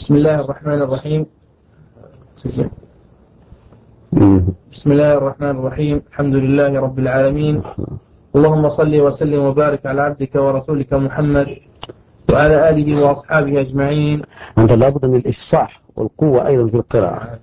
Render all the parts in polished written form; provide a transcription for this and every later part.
بسم الله الرحمن الرحيم. بسم الله الرحمن الرحيم. الحمد لله رب العالمين، اللهم صل وسلم وبارك على عبدك ورسولك محمد وعلى آله وأصحابه أجمعين. أنت لابد من الإفصاح والقوة أيضا في القراءة.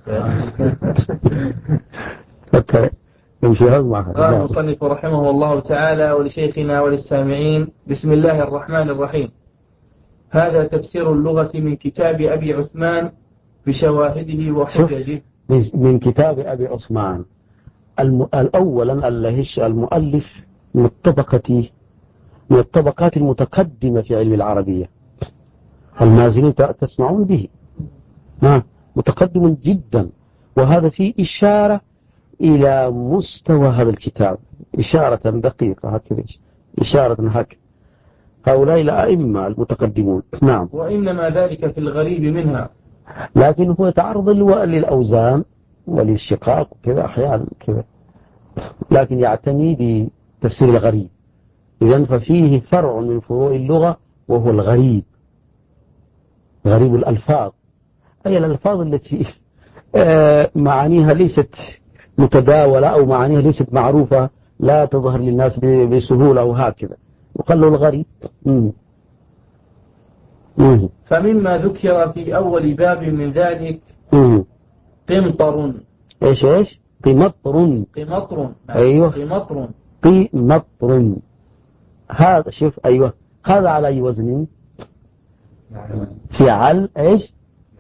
قال المصنف رحمه الله تعالى: ولشيخنا وللسامعين. بسم الله الرحمن الرحيم. هذا تفسير اللغة من كتاب أبي عثمان بشواهده وحججه. من كتاب أبي عثمان. أولا المؤلف من الطبقات المتقدمة في علم العربية، المازنين تسمعون به، متقدم جدا، وهذا فيه إشارة إلى مستوى هذا الكتاب، إشارة دقيقة هكذا، إشارة هكذا. هؤلاء الأئمة المتقدمون. نعم. وإنما ذلك في الغريب منها، لكن هو يتعرض للأوزان وللشقاق كذا أحيانا كذا، لكن يعتني بتفسير الغريب. إذن ففيه فرع من فروع اللغة وهو الغريب، غريب الألفاظ، أي الألفاظ التي معانيها ليست متداولة أو معانيها ليست معروفة، لا تظهر للناس بسهولة وهكذا، وقال له الغريب. فمما ذكر في أول باب من ذلك قمطر. إيش قمطر. أيوة قمطر. هذا شوف، أيوة هذا على أي وزن؟ فعل. إيش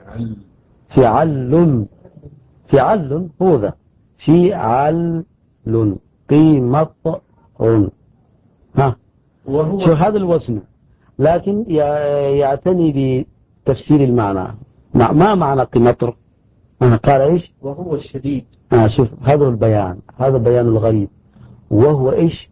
فعل هو ذا، فعل قمطر. شوف هذا الوزن، لكن يعتني بتفسير المعنى. ما معنى قمطر؟ قال إيش؟ وهو الشديد. شوف هذا البيان، هذا بيان الغريب، وهو إيش؟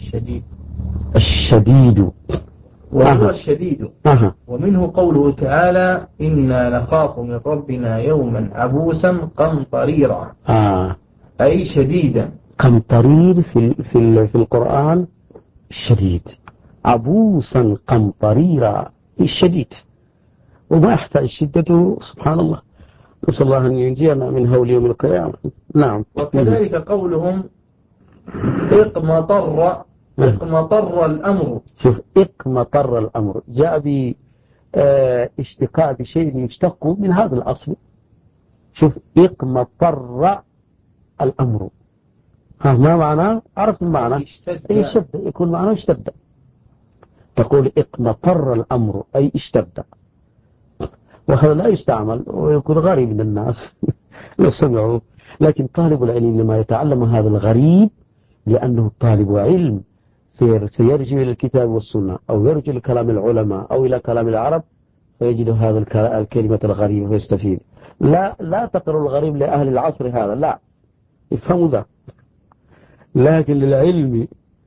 الشديد وهو الشديد. ومنه قوله تعالى: إنا نخاف من ربنا يوما عبوسا قمطريرا. أي شديدا. قمطرير في القرآن شديد، عبوسا قمطريرا الشديد، وما يحتاج شدته سبحان الله. نسأل الله أن ينجينا من هول يوم القيامة. نعم. وكذلك قولهم اقمطر الأمر. شوف اقمطر الأمر جاء باشتقاء بشيء يشتق من هذا الأصل. شوف اقمطر الأمر، ما معناه؟ عرفت المعنى؟ اشتد، يكون معناه اشتد. تقول اقمطر الأمر أي اشتد، وهذا لا يستعمل ويكون غريب للناس لو سمعوا. لكن طالب العلم لما يتعلم هذا الغريب، لأنه طالب علم سيرجع إلى الكتاب والسنة، أو يرجع إلى كلام العلماء أو إلى كلام العرب، فيجد هذا الكلمة الغريبة ويستفيد. لا تقرأ الغريب لأهل العصر هذا، لا يفهموا ذا، لكن للعلم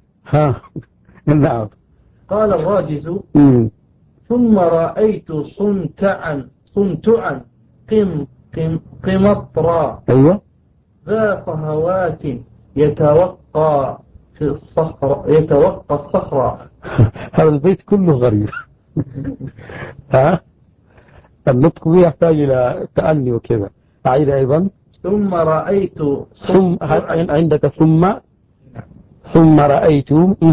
نعم. قال الراجز: ثم رأيت صنتعا قمطرا. أيوة. ذا صهوات يتوقى الصخرة. هذا البيت كله غريب. النطق يحتاج إلى تأني وكذا. أعيد أيضا. ثم رأيت عندك ثم رأيت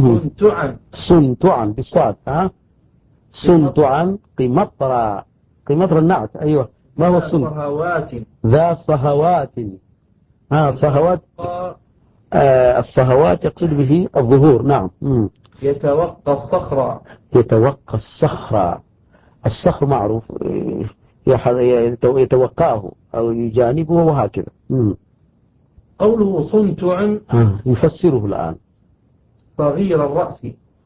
صنتعا بالصاد. صنتعا قمطرا النعت. أيوة. ما هو الصنت؟ ذا صهوات. صهوات. الصهوات يقصد به الظهور. نعم. يتوقى الصخرة. الصخر معروف، يتوقاه أو يجانبه وهكذا. قوله صنتع يفسره الآن. صغير الرأس.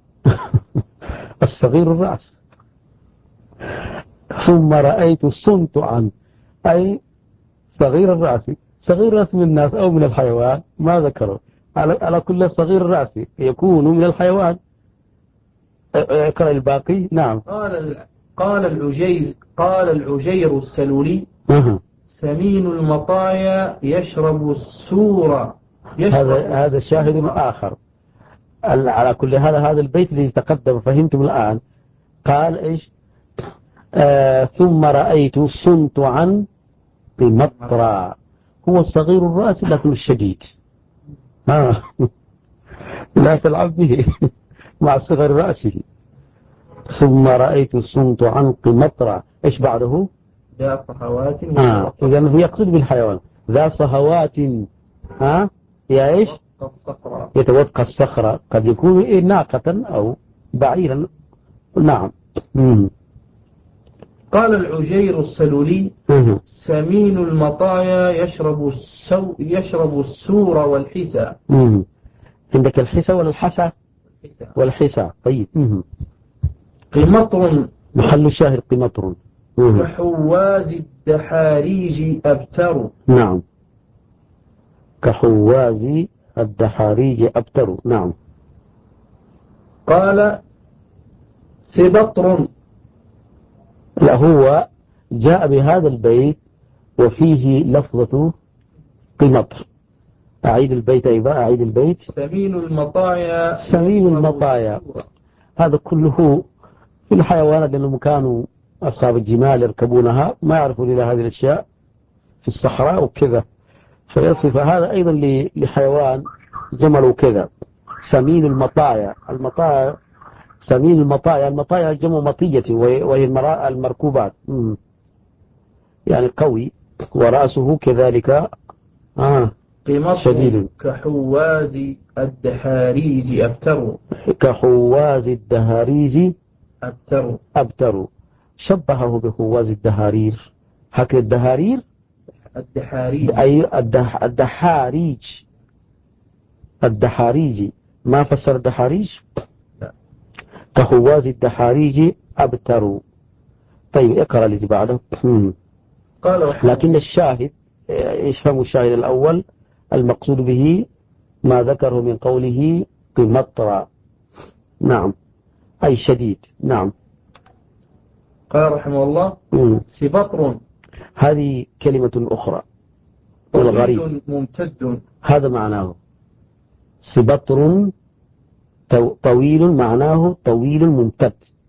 الصغير الرأس. ثم رأيت صنتعا أي صغير الرأس. صغير الرأس من الناس أو من الحيوان، ما ذكروا. على كل صغير الرأس يكون من الحيوان. اقرأ الباقي. نعم. قال العجير السلولي: سمين المطايا يشرب السور. هذا شاهد آخر. على كل هذا البيت الذي تقدم فهمتم الآن. قال إيش؟ ثم رأيت صنت عن قمطرة. هو صغير الرأس لكن الشديد. لا تلعب به مع صغر رأسه. ثم رأيت صنت عن قمطرة. إيش بعده؟ ذا صهوات. إذن هو يقصد بالحيوان ذا صهوات. يا إيش؟ يتوقع الصخرة. قد يكون ناقة أو بعيرا. نعم. قال العجير السلولي سمين المطايا يشرب السور والحسى. عندك الحسى ولا الحسى؟ والحسى. طيب. قمطر محل الشاهد قمطر. كحواز الدحاريج أبتر. نعم كحواز الدحاريج أبتر. نعم. قال سبطر. لا هو جاء بهذا البيت وفيه لفظة قمطر. أعيد البيت أيضا. أعيد البيت. سمين المطايا. سمين المطايا هذا كله في الحيوانات لأنهم كانوا أصحاب الجمال يركبونها ما يعرفون إلى هذه الأشياء في الصحراء وكذا فيصف هذا أيضا لحيوان جمل وكذا. سمين المطايا. سمين المطايا جمع مطية وهي المركوبات. يعني قوي ورأسه كذلك شديد. كحواز الدحاريج أبتر. كحواز الدهاريج أبتر. شبهه بحواز الدهارير. هكذا الدهارير أي الدحاريج ما فسر الدحاريج. كحواز الدحاريج أبتر. طيب اقرأ اللي بعده. لكن الشاهد يفهم الشاهد الأول المقصود به ما ذكره من قوله قمطرة. نعم أي شديد. نعم. قال رحمه الله سبطر. هذه كلمة أخرى طويل ممتد. هذا معناه سبطر طويل معناه طويل ممتد.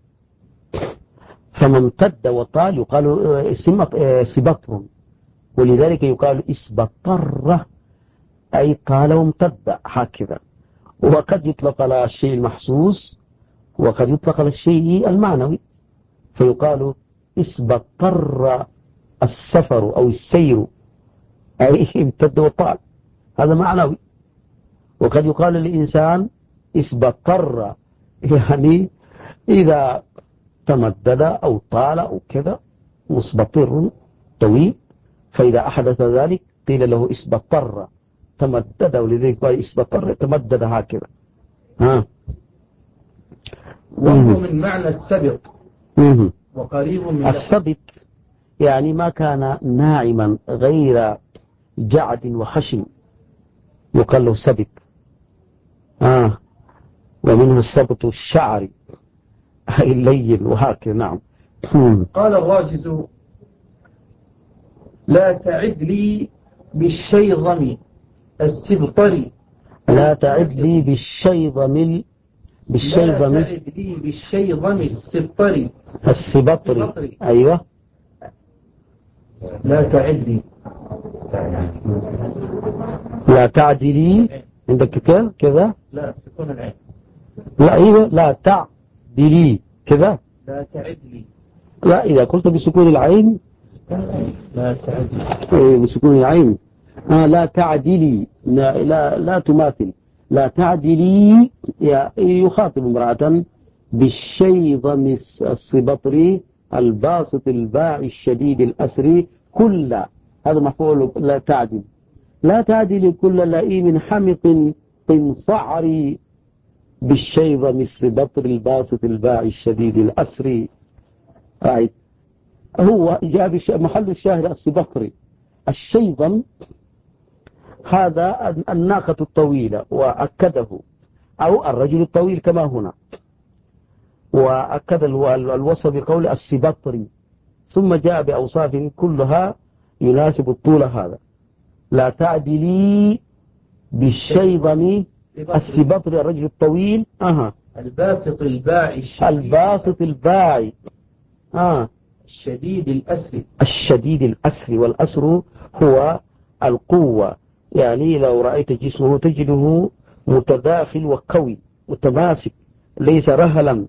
فما امتد وطال يقال سبطر. ولذلك يقال اسبطر أي طال وامتد هكذا. وقد يطلق على الشيء المحسوس وقد يطلق على الشيء المعنوي فيقال اسبطر السفر أو السير أي امتد وطال هذا معنوي. وقد يقال للإنسان اسبطر يعني إذا تمدد أو طال أو كذا مسبطر طويل. فإذا أحدث ذلك قيل له اسبطر تمدد. ولذلك قال اسبطر تمدد هكذا. وهو من معنى السبط وقريب من السبط يعني ما كان ناعما غير جعد وخشن يقال له سبط. ومنه السبط الشعري أي اللين وهكذا. نعم. قال الراجز لا تعد لي بالشيظم السبطري. لا تعد لي بالشيظم السبطري. أيوة. لا تعد لي. لا تعدلي عندك كذا. لا سكون العين. لا أيوة لا تعدلي كذا. لا تعد لي. لا إذا قلت بسكون العين لا تعدلي. بسكون العين. لا تعدلي. لا تماثل. لا تعدلي يخاطب امرأة بالشيظم السبطري الباسط الباعي الشديد الأسري كل. هذا مفعول لا تعدل. لا تعدل كل لئيم حمق قنصعري بالشيظم السبطري الباسط الباعي الشديد الأسري. هو جاء محل الشاهد السبطري. الشيظم هذا الناقة الطويلة وأكده أو الرجل الطويل كما هنا وأكد الوصف بقول السبطري ثم جاء بأوصاف كلها يناسب الطول هذا. لا تعدلي بالشيظم السبطري الرجل الطويل. الباسط الباعي الباسط الباعي الشديد الأسر. الشديد الأسر، والأسر هو القوة، يعني لو رأيت جسمه تجده متداخل وقوي متماسك، ليس رهلا،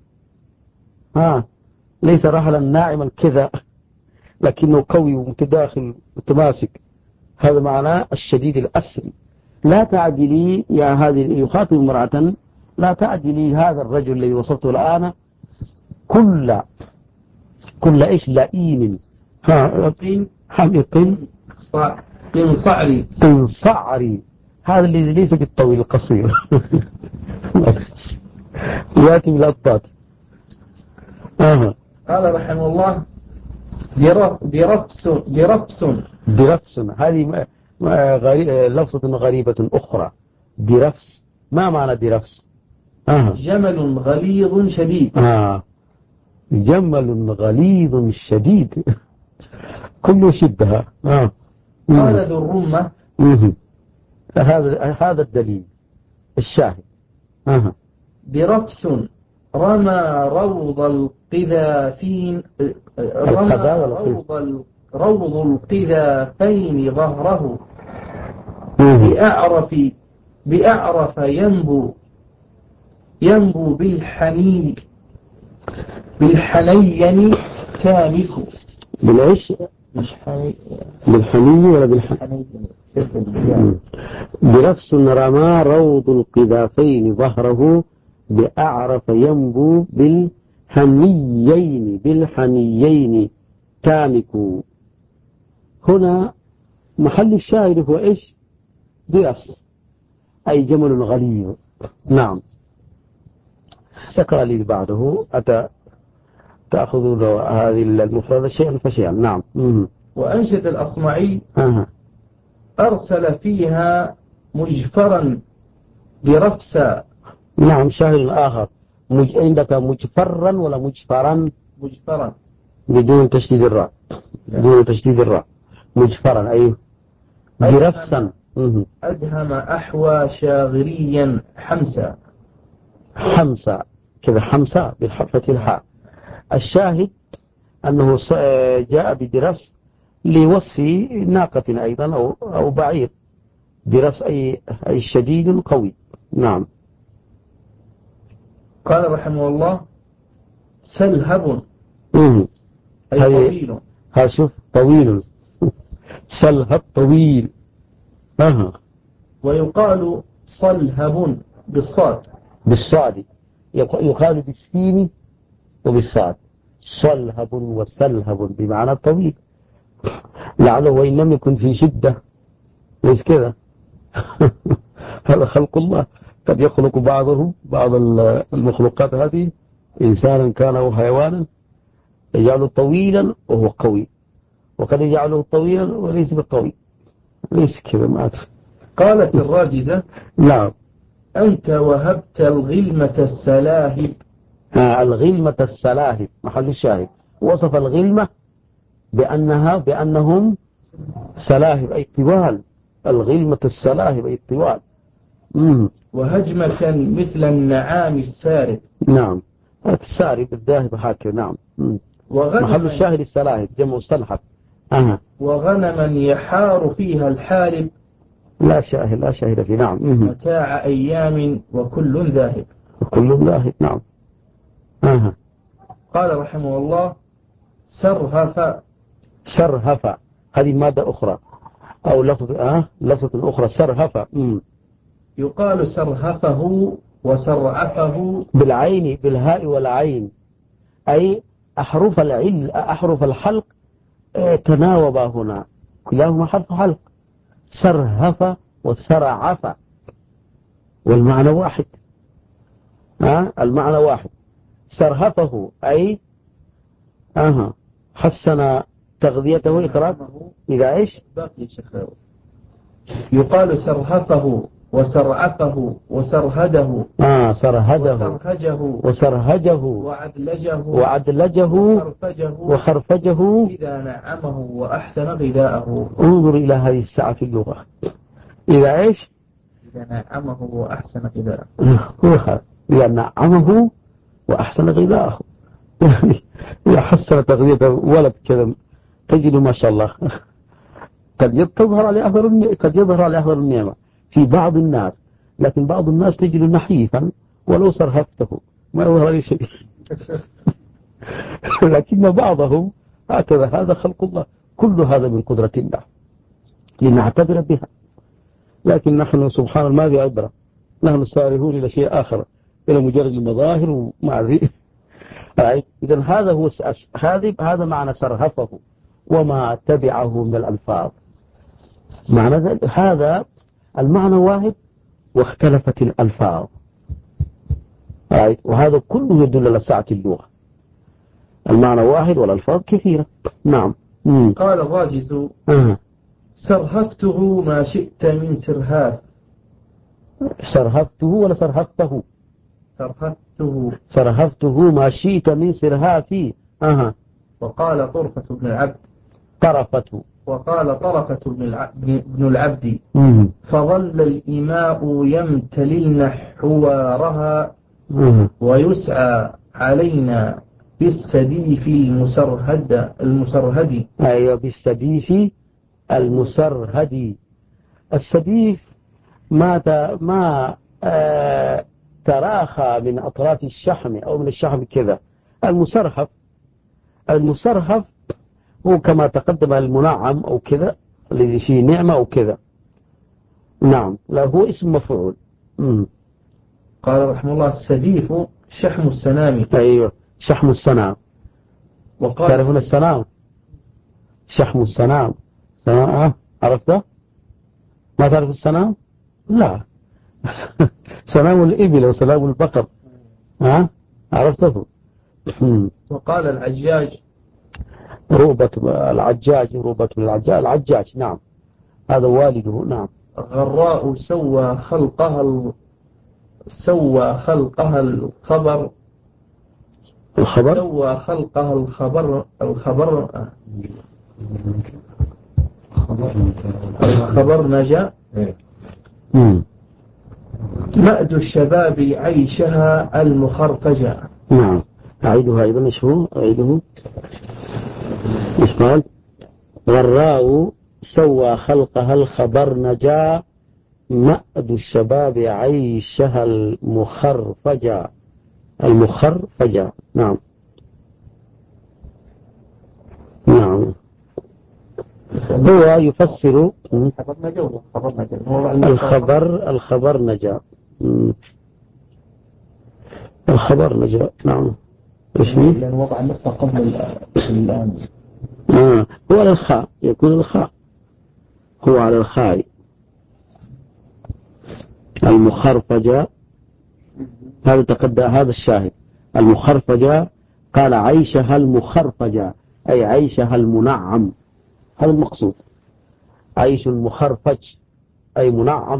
ليس رهلا ناعما كذا، لكنه قوي ومتداخل متماسك. هذا معناه الشديد الأسر. لا تعدلي يا هذه، يخاطب امرأة، لا تعدلي هذا الرجل الذي وصفته الآن كل إيش لئيم حمق انصعري، هذا اللي ليس بالطويل القصير يأتي بالأطباط. قال رحمه الله درفس. هذه لفظة غريبة أخرى. درفس، ما معنى درفس؟ جمل غليظ شديد. جمل غليظ شديد كله شدها. قال ذو الرمة. هذا الدليل الشاهد. درفس رمى روض القذافين، روض القذافين ظهره بأعرف ينبو بالحنين تامك. بالإيش؟ بالحنين ولا بالحنين؟ بنفس رمى روض القذافين ظهره بأعرف ينبو بالحنيين تامك. هنا محل الشاهد هو إيش؟ درفس أي جمل غليظ. نعم. اقرأ لي بعده. تأخذ هذه المفردة شيئا فشيئا. نعم. وأنشد الأصمعي أرسل فيها مجفرا برفسا. نعم. شاهد آخر عندك مجفرا ولا مجفرا؟ مجفرا بدون تشديد الراء. مجفرا أي برفسا. أدهم أحوى شاغريا حمسا كذا، حمسا بالحفة الحاء. الشاهد أنه جاء بدرفس لوصف ناقة أيضا أو بعير. درفس أي شديد قوي. نعم. قال رحمه الله سلهب أي طويل. شوف طويل سلهب طويل. ويقال صلهب بالصاد يقال بالسين وبالصاد. صلهب وسلهب بمعنى طويل، لعله وإن لم يكن في شدة. ليس كذا هذا خلق الله، قد يخلق بعض المخلوقات هذه إنسانا كان أو حيوانا يجعله طويلا وهو قوي، وقد يجعله طويلا وليس بالطويل. ليس كذا ما أدري. قالت الراجزة نعم أنت وهبت الغلمة السلاهب. الغلمة السلاهب محل الشاهد. وصف الغلمة بأنهم سلاهب أي طوال. الغلمة السلاهب أي طوال. وهجمة مثل النعام السارب. نعم. السارب الذاهب هكذا. نعم. محل الشاهد السلاهب جمع السلحب. وغنما يحار فيها الحالب. لا شاهد فيه. نعم. متاع أيام وكل ذاهب. نعم. قال رحمه الله سرهف هذه مادة أخرى أو لفظة أخرى. سرهف. يقال سرهفه وسرعفه بالعين، بالهاء والعين، أي أحرف الحلق تناوبا هنا، كلاهما حرف حلق. سرهف وسرعف والمعنى واحد. المعنى واحد. سرهفه أي حسن تغذيته إخراجه إذا إيش. يقال سرهفه وسرعفه وسرهده. وسرهجه وعدلجه وخرفجه إذا نعمه وأحسن غذاءه. انظر إلى هذه الساعة في اللغة. إذا إيش؟ إذا نعمه وأحسن غذاءه. إذا نعمه وأحسن غذاءه. إذا حسن تغذية ولد كذا تجد ما شاء الله قد تظهر على أثر النعمة في بعض الناس، لكن بعض الناس تجد نحيفا ولو صرفته ما يظهر أي شيء. لكن بعضهم هكذا، هذا خلق الله، كل هذا من قدرة الله لنعتبر بها. لكن نحن سبحان الله ما في عبرة، نحن سارهون إلى شيء آخر، إلى مجرد المظاهر ومع ذي. إذن هذا هو هذا معنى سرهفه وما تبعه من الألفاظ. معنى هذا المعنى واحد واختلفت الألفاظ، وهذا كله يدل على سعة اللغة. المعنى واحد والألفاظ كثيرة. نعم. قال الراجز سرهفته ما شئت من سرهاف. سرهفته ولا سرهفته؟ سرهفته ما شئت من سرهافي. وقال طرفة بن العبد بن العبد فظل الإماء يمتللن حوارها ويسعى علينا بالسديف المسرهد. أيوة، بالسديف المسرهد. السديف ما تراخى من أطراف الشحم أو من الشحم كذا. المسرهف هو كما تقدم المنعم أو كذا الذي فيه نعمة أو كذا. نعم، لا هو اسم مفعول. قال رحمه الله السديف شحم السنام. أيوة، شحم السنام. تعرفون السنام؟ شحم السنام. عرفته؟ ما تعرف السنام؟ لا. سنام الإبل وسنام البقر. عرفته؟ وقال العجاج روبة العجاج. نعم، هذا والده. نعم. غراء سوى خلقها الخبر. سوى خلقها الخبر نجا. مأد الشباب عيشها المخرفجة. نعم. أعيدها أيضا. إيش هو؟ أعيده. إيش قال؟ غراء سوى خلقها الخبر نجا مأد الشباب عيشها المخرفجة. نعم. هو يفسر الخبر نجا. نعم. ايش فيه؟ لأن وضع النقطة قبل الآن. هو على الخاء، يكون الخاء هو على الخاء. المخرفجة هذا تقدم، هذا الشاهد. المخرفجة قال عيشها المخرفجة أي عيشها المنعم، هذا المقصود. عيش المخرفج أي منعم.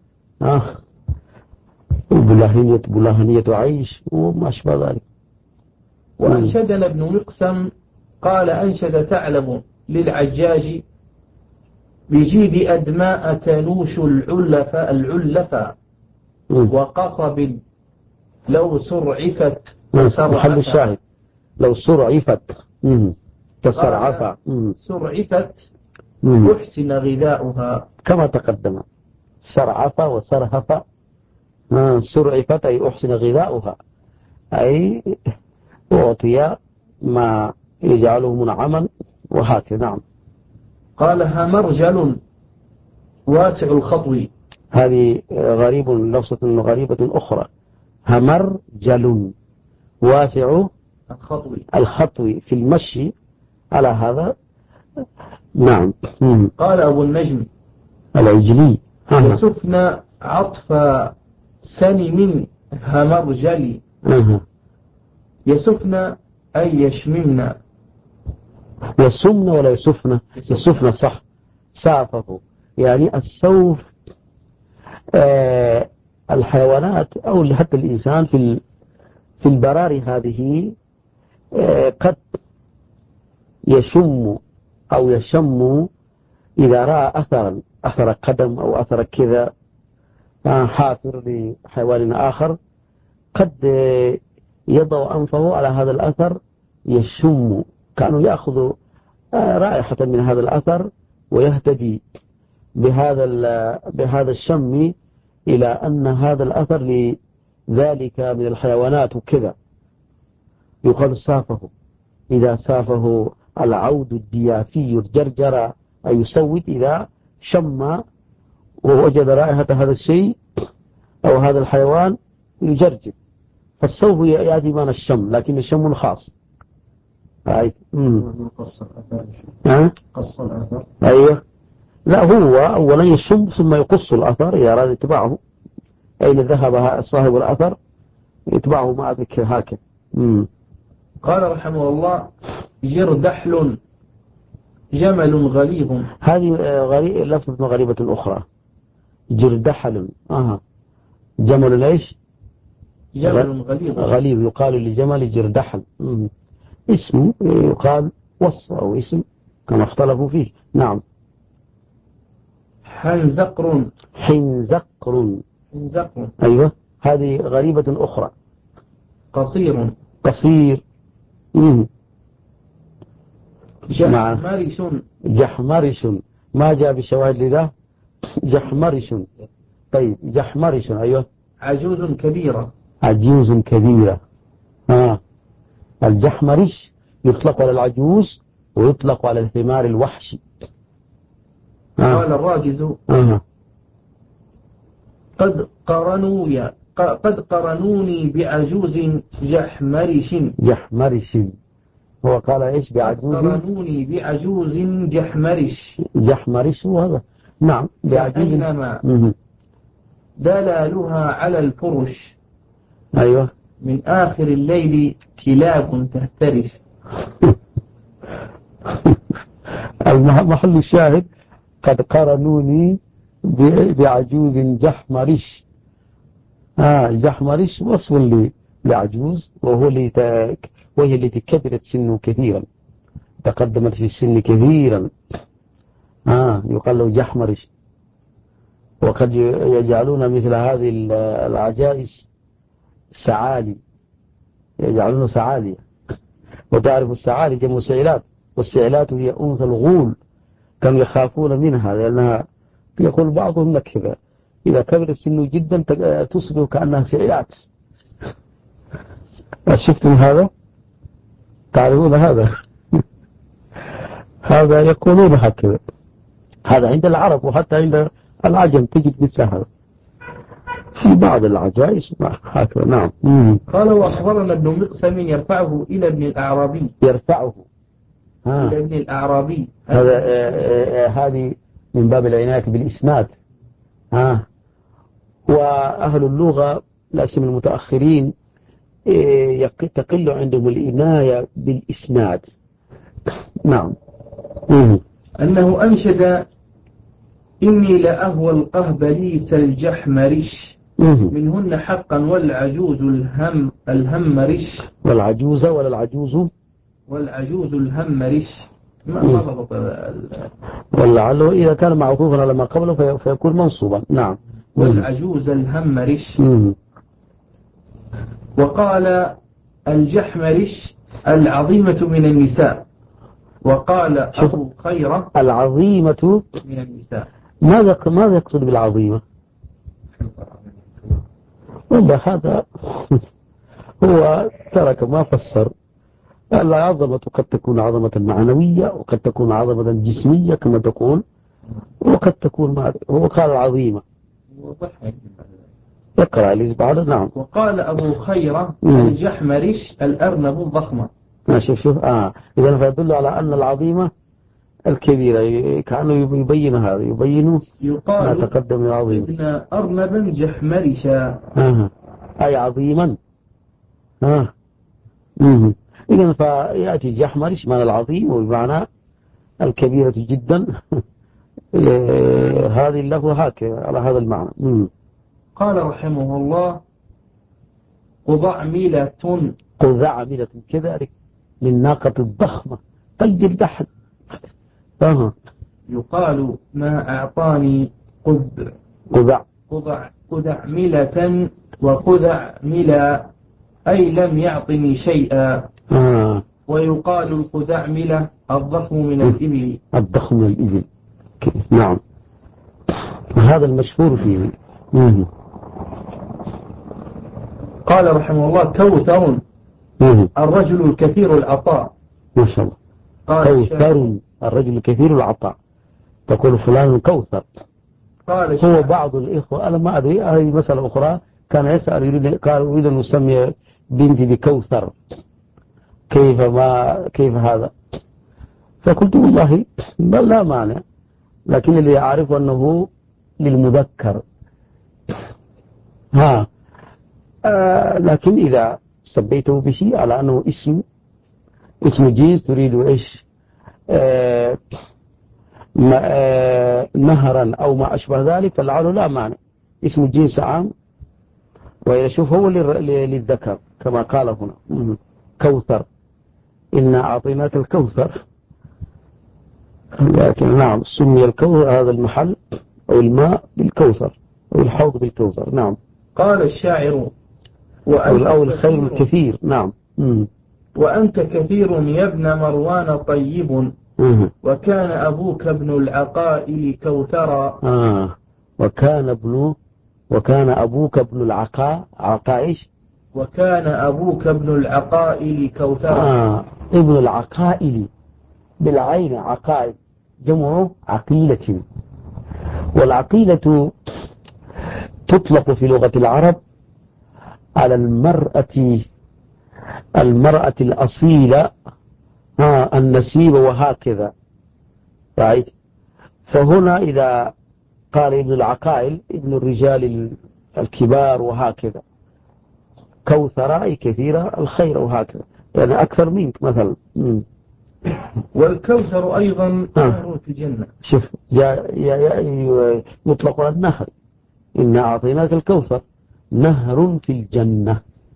بلاهنية عيش وما أشبه ذلك. وأنشدنا ابن مقسم قال أنشد ثعلب للعجاج بجيد أدماء تنوش العلفة وقصب لو سرعفت. محل الشاهد لو سرعفت كسرعفة. سرعفت يحسن غذاؤها كما تقدم. سرعفة وسرهفة. سرعفت أي أحسن غذاؤها، أي أعطي ما يجعله منعما وهكذا. نعم. قال همرجل واسع الخطو. هذه غريب، لفظة غريبة أخرى. همرجل واسع الخطو في المشي على هذا. نعم. قال أبو النجم العجلي يسفنا عطف سنم همرجل. يسفنا أي يشممنا. يسمن ولا يسفنا؟ يسفنا صح. سافه يعني السوف. الحيوانات أو حتى الإنسان في البراري هذه قد يشم أو يشم إذا رأى أثر قدم أو أثر كذا حافر لحيوان آخر، قد يضع أنفه على هذا الأثر يشم، كانوا يأخذ رائحة من هذا الأثر ويهتدي بهذا الشم إلى أن هذا الأثر لذلك من الحيوانات وكذا. يقال سافه، إذا سافه العود الديافي الجرجر أي يسود، إذا شم ووجد رائحة هذا الشيء أو هذا الحيوان يجرجر، فالسوف يأتي من الشم لكن الشم خاص. قص الأثر. أيوه، لا هو أولا يشم ثم يقص الأثر إذا أراد اتباعه، أين ذهب صاحب الأثر يتبعه مع ذكر هكذا. قال رحمه الله: جردحل جمل غليظ. هذه لفظة غريبة أخرى. جردحل جمل إيش؟ جمل غليظ. غليظ يقال لجمل جردحل. اسم يقال وصف أو اسم كما اختلفوا فيه. نعم. حنزقر. حنزقر. حنزقر. أيوة، هذه غريبة أخرى. قصير. قصير. جحمرش. جحمرش ما جاء بشواهد لذا. جحمرش. طيب جحمرش. أيوة. عجوز كبيرة. عجوز كبيرة. الجحمرش يطلق على العجوز ويطلق على الحمار الوحشي. قال الراجز: قد قرنوني بعجوز جحمرش. جحمرش هو قال ايش؟ بعجوز. قرنوني بعجوز جحمرش. جحمرش هذا. نعم بعجوز. كأنما دلالها على الفرش. أيوة. من آخر الليل كلاب تهترش. محل الشاهد قد قرنوني بعجوز جحمرش. جحمرش وصف لعجوز، وهي التي كبرت سنه كثيرا، تقدمت في السن كثيرا. يقال له جحمرش. وقد يجعلون مثل هذه العجائز سعالي، يجعلون سعالية. وتعرف السعالي جمع سعلات، والسعلات هي أنثى الغول، كانوا يخافون منها لأنها يقول بعضهم نكذا إذا كبر سنه جدا تصبح كأنها سعلات. شفتم هذا؟ تعرفون هذا؟ هذا يقولون هكذا، هذا عند العرب وحتى عند العجم تجد مثل هذا في بعض العجائز هكذا. نعم. قال: وأخبرنا ابن مقسم يرفعه إلى ابن الأعرابي. يرفعه إلى ابن الأعرابي. هذه من باب العناية بالإسناد. وأهل اللغة الأسم المتأخرين تقل عندهم العناية بالإسناد. نعم. أنه أنشد: إني لأهوى القهبليس الجحمرش منهن حقا والعجوز الهمرش. والعجوز ولا العجوز؟ والعجوز الهمرش. ما ضبط ولعله إذا كان معطوفا على ما قبله فيكون منصوبا. نعم. والعجوز الهمرش. وقال الجحمرش العظيمة من النساء. وقال أبو خيرة العظيمة من النساء. ماذا يقصد بالعظيمة؟ والله هذا هو ترك ما فسر. العظمة قد تكون عظمة معنوية، وقد تكون عظمة جسمية كما تقول، وقد تكون هو قال العظيمة. اقرأ لي بعد. نعم. وقال أبو خيرة الجحمرش الأرنب الضخمة. شوف إذا فيدل على أن العظيمة الكبيرة، كأنه يبين هذا، يبين ما تقدم العظيم. سيدنا أرنبا جحمرشا. أي عظيما. إذن فيأتي جحمرش معنى العظيم وبمعنى الكبيرة جدا. هذه اللفظة هكذا على هذا المعنى. قال رحمه الله: قضعملة. قضعملة كذلك من ناقة الضخمة تلج الدحل. يقال ما أعطاني قضعملة وقضعملة. أي لم يعطني شيئا. ويقال الخذعملة الضخم من الإبل. الضخم من الإبل. نعم، هذا المشهور فيه. قال رحمه الله: كوثر الرجل الكثير العطاء. ما شاء الله. كوثر الرجل الكثير العطاء، تقول فلان كوثر. هو بعض الإخوة، أنا ما أدري، هذه مسألة أخرى، كان يسأل قال أريد أن أسمي بنتي بكوثر، كيف هذا؟ فقلت والله لا مانع، لكن اللي أعرف أنه للمذكر. لكن إذا سبيته بشيء على أنه اسم جنس تريد إيش، نهرا أو ما أشبه ذلك، فلعله لا مانع، اسم الجنس عام، وإذا شوف هو للذكر كما قال هنا كوثر، إنا أعطيناك الكوثر. لكن نعم، سمي الكوثر هذا المحل أو الماء بالكوثر أو الحوض بالكوثر. نعم. قال الشاعر: أو الخير الكثير. نعم. وأنت كثير يا ابن مروان طيب، وكان أبوك ابن العقائل كوثرا. وكان أبوك ابن عقائش. وكان أبوك ابن العقائل كوثرا. ابن العقائل بالعين، عقائل جمع عقيلة، والعقيلة تطلق في لغة العرب على المرأة الأصيلة، النسيبة وهكذا. right. فهنا إذا قال ابن العقائل ابن الرجال الكبار وهكذا، كوثراء كثيرة الخير وهكذا، يعني أكثر منك مثلا. والكوثر أيضا نهر في الجنة. شوف مطلق على النهر، إنا أعطيناك الكوثر نهر في الجنة.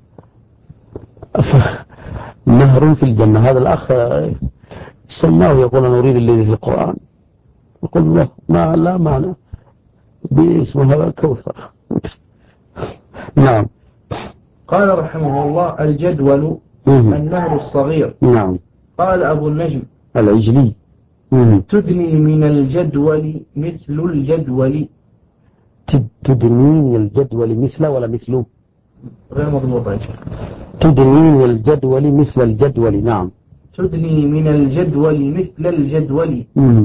نهر في الجنة، هذا الأخ سماه يقول أنا أريد الذي في القرآن، يقول له لا معنى باسم هذا الكوثر. نعم. قال رحمه الله: الجدول النهر الصغير. نعم. قال أبو النجم العجلي: تدني من الجدول مثل الجدول. تدني من الجدول مثل ولا مثله؟ غير مضبوط. تدني من الجدول مثل الجدول. نعم. تدني من الجدول مثل الجدول.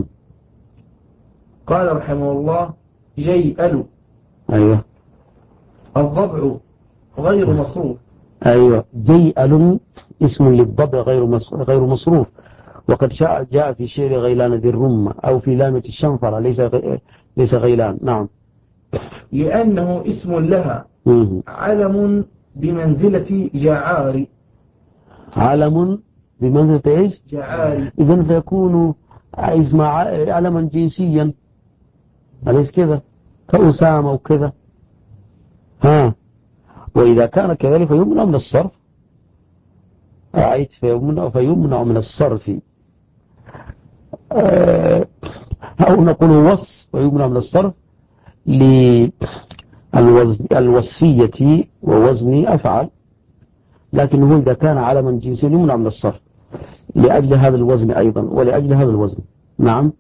قال رحمه الله: جيئل. أيوة. الضبع غير مصروف. أيوة، جيئل اسم للضبع غير مصروف، وقد جاء في شعر غيلان ذي الرمة أو في لامة الشنفرة ليس غيلان. نعم. لأنه اسم لها، علم بمنزلة جعار. علم بمنزلة إيش؟ جعار. إذن فيكون اسم علما جنسيا، أليس كذا؟ كأسامة وكذا. وإذا كان كذلك فيمنع من الصرف. فيمنع من الصرف، أو نقول وصف ويمنع من الصرف للوصفية ووزن أفعل، لكنه إذا كان علما جنسيا يمنع من الصرف لأجل هذا الوزن أيضا ولأجل هذا الوزن. نعم.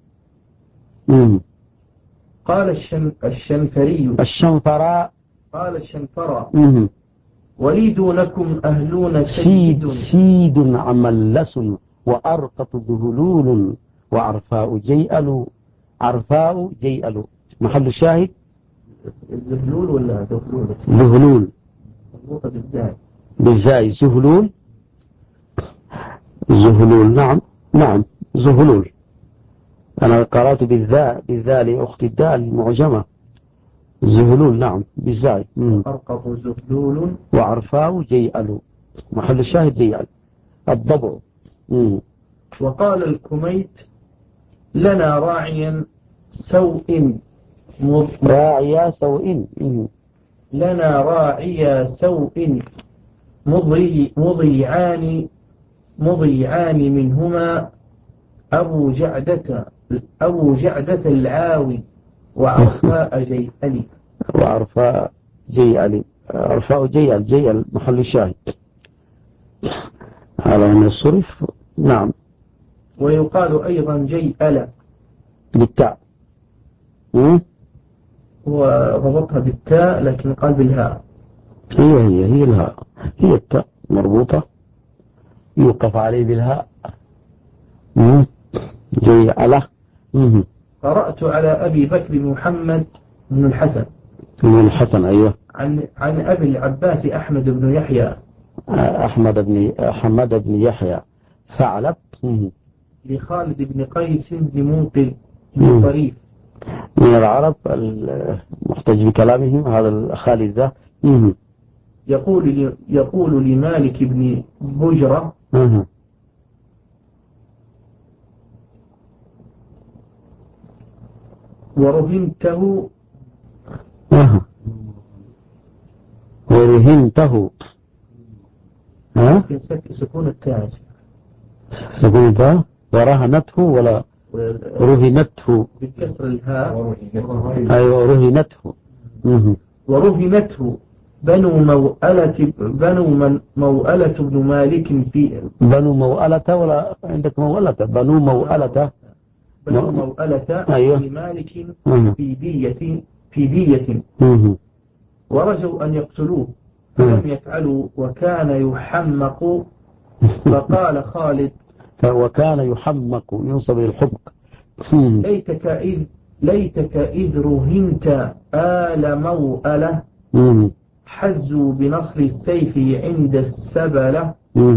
قال الشنفري. الشنفراء. قال الشنفراء: ولي دونكم أهلون سيد عملس وأرقط ذهلول وعرفاء جيئل. عرفاء جيئل محل الشاهد الذهلول ولا ذهلول؟ ذهلول مربوطة بالزاي. زهلول. نعم زهلول. أنا قرأت بالذال أخت الدال معجمة. زهلول. نعم بالزاي. أرقط زهلول وعرفاء جيئل محل الشاهد جيئل الضبع. وقال الكميت: لنا راعيا سوء. راعيا سوء. لنا راعيا سوء مضيعان منهما أبو جعدة العاوي وعرفاء جيئل. وعرفاء جيئل. عرفاء جيئل محل الشاهد. على أن الصرف نعم. ويقال أيضا جيئل بالتاء، وضبطها بالتاء لكن قال بالهاء. هي الهاء، هي التاء مربوطة يوقف عليه بالهاء. جيئلة. قرأت على أبي بكر محمد بن الحسن. بن الحسن أيوه. عن أبي العباس أحمد بن يحيى. حمد بن يحيى ثعلب. لخالد بن قيس بن منقذ بن طريف من العرب المحتج بكلامهم هذا خالد ذا. يقول لمالك بن بجرة ورهنته سكون التاء سكون التاء ورهنته ولا رهنته بكسر الهاء. أيوة رهنته. ورهنته بنو موألة بن مالك في بنو موألة ولا عندك موألة بنو موألة أيوة. لمالك في دية ورجوا أن يقتلوه فلم يفعلوا وكان يحمق. فقال خالد وكان يحمق ينصب الحمق. ليتك إذ رهنت آل موألة حزوا بنصر السيف عند السبلة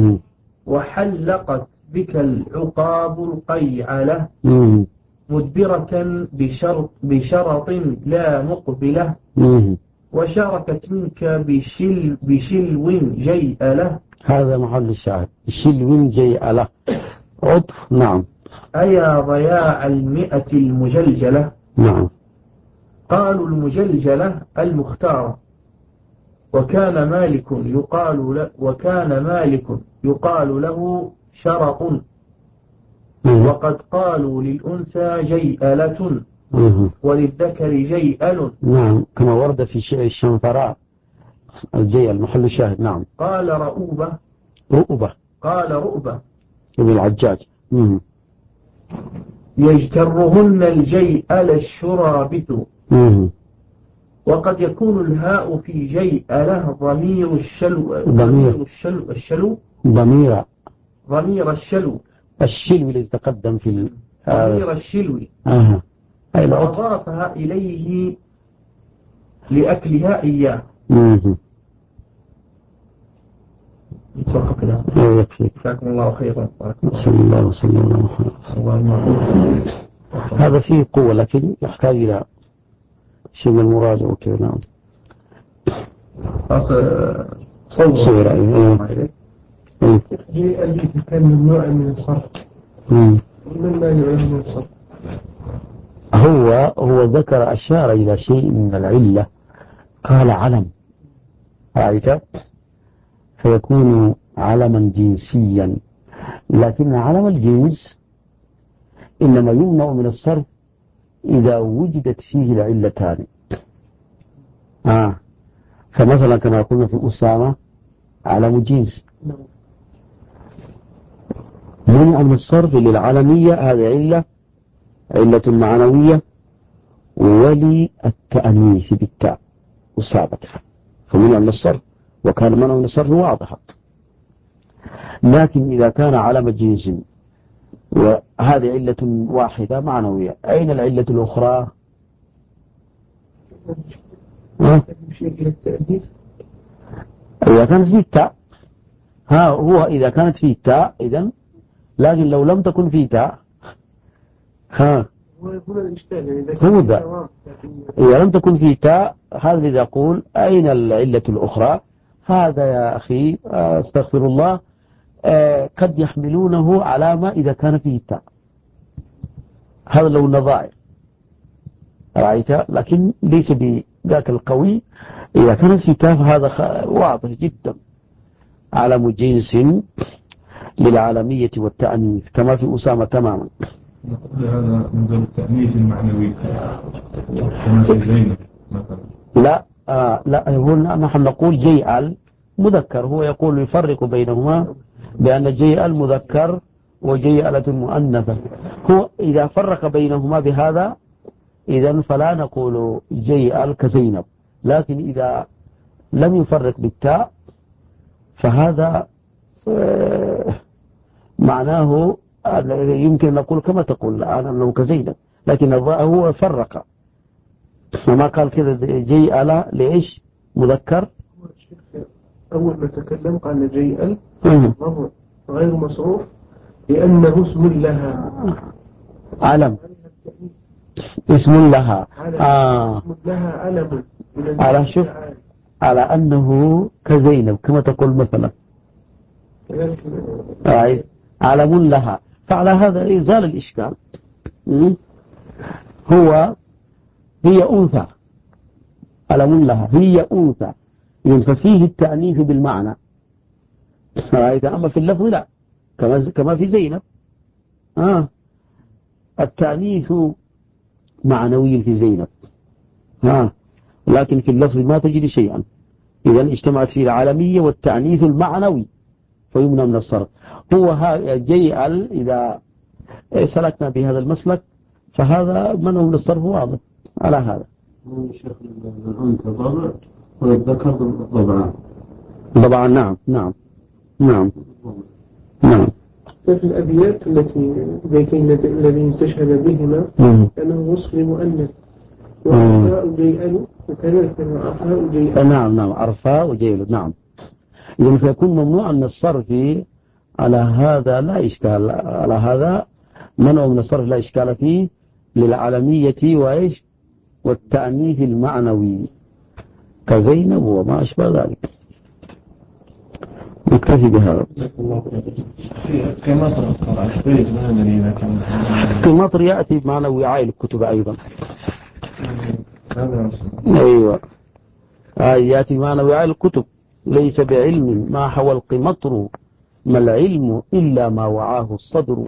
وحلقت بك العقاب القيعلة مدبرة بشرط لا مقبلة وشاركت منك بشلو جيئلة. هذا محل الشاهد، شلو جيئلة عطف. نعم. أيا ضياع 100 المجلجلة. نعم. قالوا المجلجلة المختار. وكان مالك يقال له شرط. وقد قالوا للأنثى جيئلة وللذكر جيئل. نعم كما ورد في الشنفراء الجيئل محل الشاهد. نعم. قال رؤبة ابن العجاج. يجترهن الجيئل الشرابث. وقد يكون الهاء في جيئله ضمير الشلو الذي تقدم في ضمير الشلو أضافها إليه لأكلها إياه. يتوقف لها. جزاكم الله خيرا. صلى الله وسلم على محمد. هذا فيه قوة لكن يحتاج إلى شيء من المراجعة وكذا. نعم. صور هي التي كان ممنوع من الصرف. من لا يعلم من الصرف. هو ذكر أشار إلى شيء من العلة قال علم رأيت فيكون علما جنسيا، لكن علم الجنس إنما يمنع من الصرف إذا وجدت فيه العلتان. فمثلا كما قلنا في أسامة علم جنس منع من الصرف للعلمية، هذه علة معنوية وللتأنيث بالتاء أسامة، فمنع من الصرف وكان منع من الصرف واضحا. لكن إذا كان علم جنس وهذه علة واحدة معنوية، أين العلة الأخرى؟ إذا كانت فيه التاء هو إذا كانت فيه التاء إذن، لكن لو لم تكن فيه تاء هو ذا إذا لم تكن فيه تاء هذا إذا أقول أين العلة الأخرى؟ هذا يا أخي استغفر الله قد يحملونه على ما إذا كان فيه تاء، هذا لو نظائر رأيت، لكن ليس بذاك القوي. إذا كانت فيه تاء هذا واضح جدا علم جنس للعالمية والتأنيث كما في أسامة تماما. نقول هذا من ذلك التأنيث المعنوي كما في زينب مثلا. لا نحن نقول جيئل مذكر. هو يقول يفرق بينهما بأن جيء المذكر وجيء آلة المؤنثة. هو إذا فرق بينهما بهذا إذن فلا نقول جيء كزينب، لكن إذا لم يفرق بالتاء فهذا معناه يمكن نقول كما تقول الآن أنه كزينب، لكن هو فرق وما قال كذا جيء لا. ليش مذكر؟ أول ما تكلم قال جيء غير مصروف لأنه اسم لها، علم، اسم لها. اسم لها علم على شوف على أنه كزينب كما تقول مثلا علم لها، فعلى هذا إزال الإشكال. هي أنثى، علم لها هي أنثى، ففيه التأنيث بالمعنى. أما في اللفظ لا، كما في زينب التأنيث معنوي في زينب، لكن في اللفظ ما تجد شيئا. إذا اجتمعت فيه العالمية والتأنيث المعنوي فيمنع من الصرف. هو جيء إذا سلكنا بهذا المسلك فهذا منع من الصرف واضح على هذا. الأنثى ضبع والذكر ضبعان. ضبعان، نعم نعم نعم نعم. في الأبيات البيتين الذين استشهد بهما أنه وصف لمؤنث وعرفاء جيئل، وكذلك عرفاء جيئل. نعم نعم، عرفاء وجيئل. نعم. إذن فيكون ممنوع من الصرف على هذا، لا إشكال على هذا، منع من الصرف لا إشكال فيه للعالمية وإيش والتأنيث المعنوي كزينب وما أشبه ذلك. نكتفي بهذا. قمطر يأتي بمعنى وعاء الكتب أيضا. أيوة، يأتي بمعنى وعاء الكتب. ليس بعلم ما حوى القمطر، ما العلم إلا ما وعاه الصدر.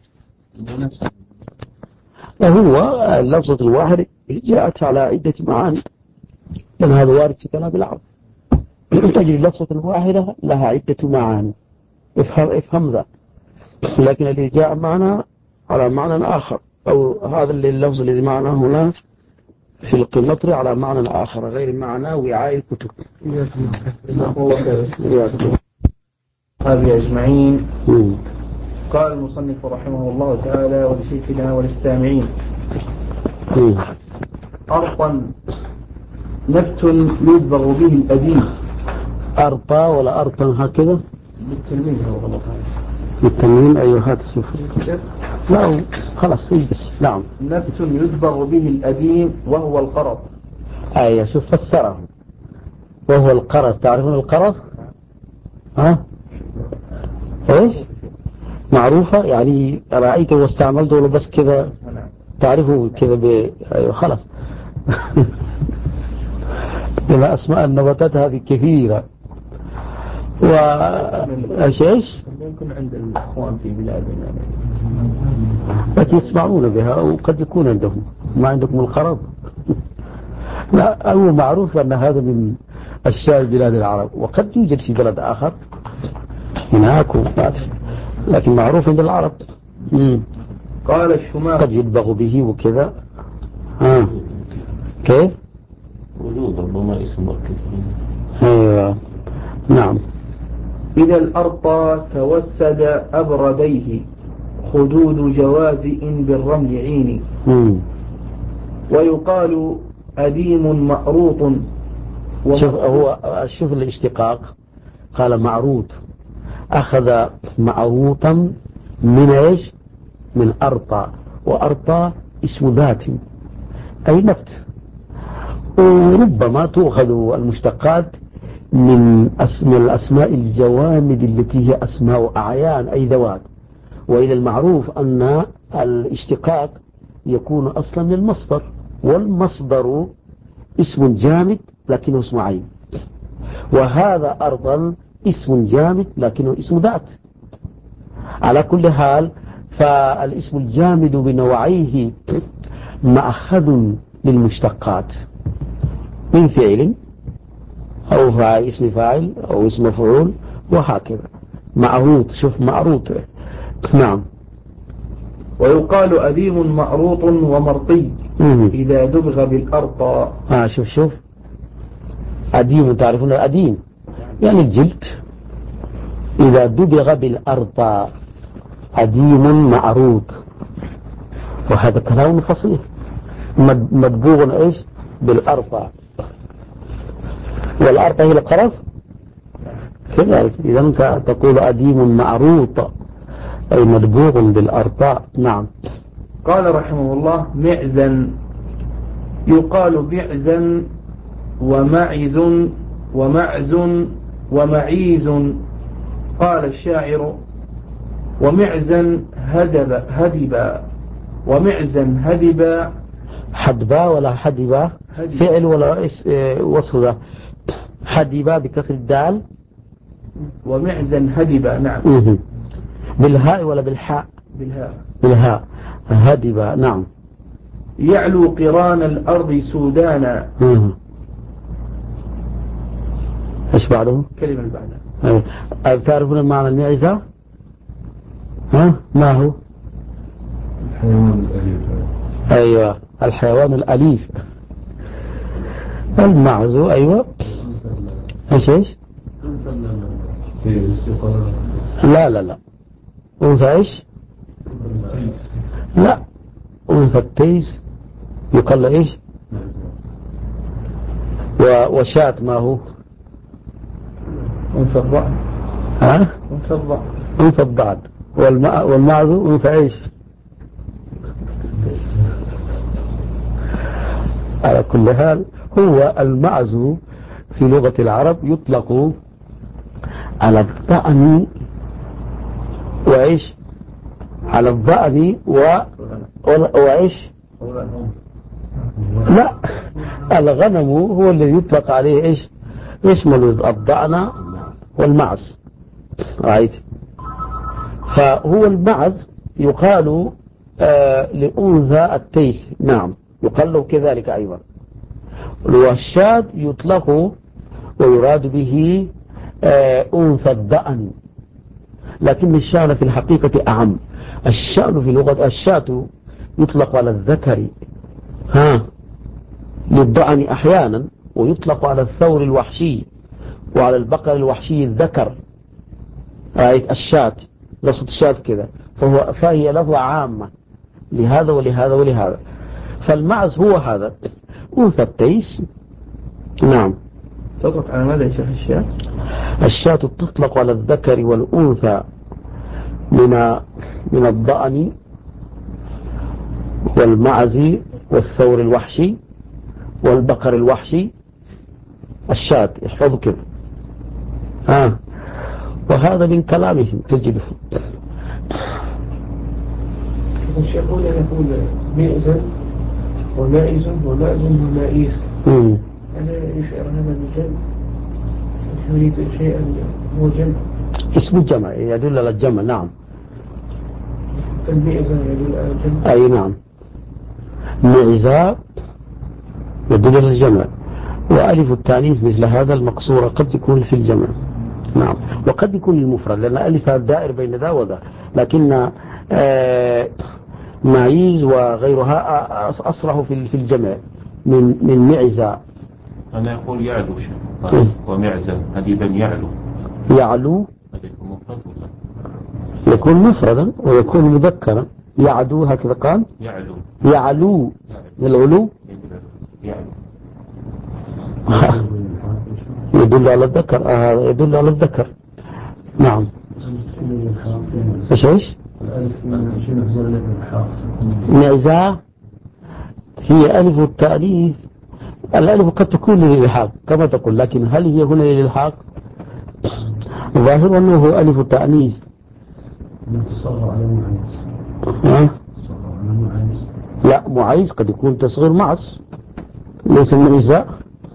وهو اللفظة الواحدة جاءت على عدة معاني، لأن هذا وارد في كلام العرب. تجري اللفظة الواحدة لها عدة معاني، افهم ذا. لكن اللي جاء معنا على معنى آخر، أو هذا اللفظ الذي معنا هنا في القمطر على معنى آخر غير معنى وعاء الكتب. هذه أجمعين. قال المصنف رحمه الله تعالى ولشيخنا وللسامعين: أرطا نبت يدبغ به الأديب. أرطا ولا أرطا هكذا؟ بالتنوين هو غلط. بالتنوين. أيوه هات الصفر. لا خلاص يجلس. نعم. نبت يدبغ به الأديم وهو القرض. أيوه شوف فسره وهو القرض. تعرفون القرض؟ إيش؟ معروفة يعني رأيته واستعملته ولا بس كذا تعرفه كذا أيوه خلاص. إلى أسماء النباتات هذه كثيرة. وأشيش يمكن عند الأخوان في بلادنا لكن يسمعون بها وقد يكون عندهم. ما عندكم القرض؟ لا، هو معروف أن هذا من أشياء بلاد العرب، وقد يوجد في بلد آخر هناك، لكن معروف عند العرب. قال الشماخ قد يدبغ به وكذا. كيف؟ وجود ربما اسم مركز. أيوة نعم. إذا الأرطى توسد أبرديه خدود جوازئ بالرمل عيني. ويقال أديم مأروط. شوف الاشتقاق، قال معروط، أخذ معروطا من إيش؟ من أرطى، وأرطى اسم ذات أي نبت. وربما تؤخذ المشتقات من الأسماء الجوامد التي هي أسماء أعيان أي ذوات. وإلى المعروف أن الاشتقاق يكون أصلا من المصدر، والمصدر اسم جامد لكنه اسم عين، وهذا أرضا اسم جامد لكنه اسم ذات. على كل حال فالاسم الجامد بنوعيه مأخذ للمشتقات من فعل أو فاعل اسم فاعل أو اسم مفعول وهكذا. معروض، شوف معروض. نعم. ويقال أديم معروط ومرطي إذا دبغ بالأرطى. شوف أديم، تعرفون الأديم يعني الجلد، إذا دبغ بالأرطى أديم معروض. وهذا كلام فصيح. مدبوغ إيش بالأرطى، والأرطى هي القرص كذلك. إذا أنت تقول أديم معروط أي مدبوغ بالأرطى. نعم. قال رحمه الله معزا، يقال بعزا ومعز ومعز ومعيز. قال الشاعر ومعزا هدبا ومعزا هدبا. حدبا ولا حدبا؟ فعل ولا وصف؟ حدبا بكسر الدال. ومعزا هدبا. نعم. بالهاء ولا بالحاء؟ بالهاء. هدبا. نعم. يعلو قران الأرض سودانا. ايش بعده؟ كلمة اللي بعدها. تعرفون معنى المعزة؟ ما هو؟ الحيوان الأليف. أيوة، الحيوان الأليف. المعز. أيوة. ايش؟ لا أنثى ايش؟ لا، أنثى التيس يقال ايش؟ وشاة ما هو؟ أنثى الضأن. أنثى الضأن. والمعز أنثى ايش؟ على كل حال هو المعز في لغة العرب يطلق على الضأن وإيش؟ على الضأن وإيش؟ لا، الغنم هو الذي يطلق عليه إيش؟ يشمل الضأن والمعز. رأيت؟ فهو المعز يقال لأنثى التيس. نعم، يقال له كذلك أيضا. والشاة يطلق ويراد به أنثى الضأن، لكن الشأن في الحقيقة أعم. الشأن في لغة الشاة يطلق على الذكر للضأن أحيانا، ويطلق على الثور الوحشي وعلى البقر الوحشي الذكر. الشاة لفظة الشاة كذا، فهي لفظة عامة لهذا ولهذا ولهذا. فالمعز هو هذا أنثى التيس. نعم. تطلق على ماذا يا شيخ الشاة؟ الشاة تطلق على الذكر والأنثى من الضأن والمعز والثور الوحشي والبقر الوحشي. الشاة احفظوا كده. وهذا من كلامهم تجده. الشيخ هنا يقول مئزا ومائز ومائز ومائيس. أنا يشعر هذا بالجمع، يريد شيئا هو جمع، اسم الجمع يدل على الجمع. نعم. المئزة يدل على الجمع. أي نعم، مئزة يدل على الجمع. وألف التانيث مثل هذا المقصورة قد يكون في الجمع. نعم، وقد يكون المفرد لأن ألف الدائر بين ذا وذا، لكن معيز وغيرها أصرح في الجمع من معزة. أنا أقول يعلو ومعزة هديبا يعلو. يعلو يكون مفرد ولا يكون مفردا ويكون مذكرا. يعدو هكذا قال. يعلو العلو يدل على الذكر. هذا يدل على الذكر. نعم. ايش؟ معزة هي ألف التأنيث. الألف قد تكون للإلحاق كما تقول، لكن هل هي هنا للإلحاق؟ ظاهر أنه ألف التأنيث. لا، معيز قد يكون تصغير معز، ليس معزة.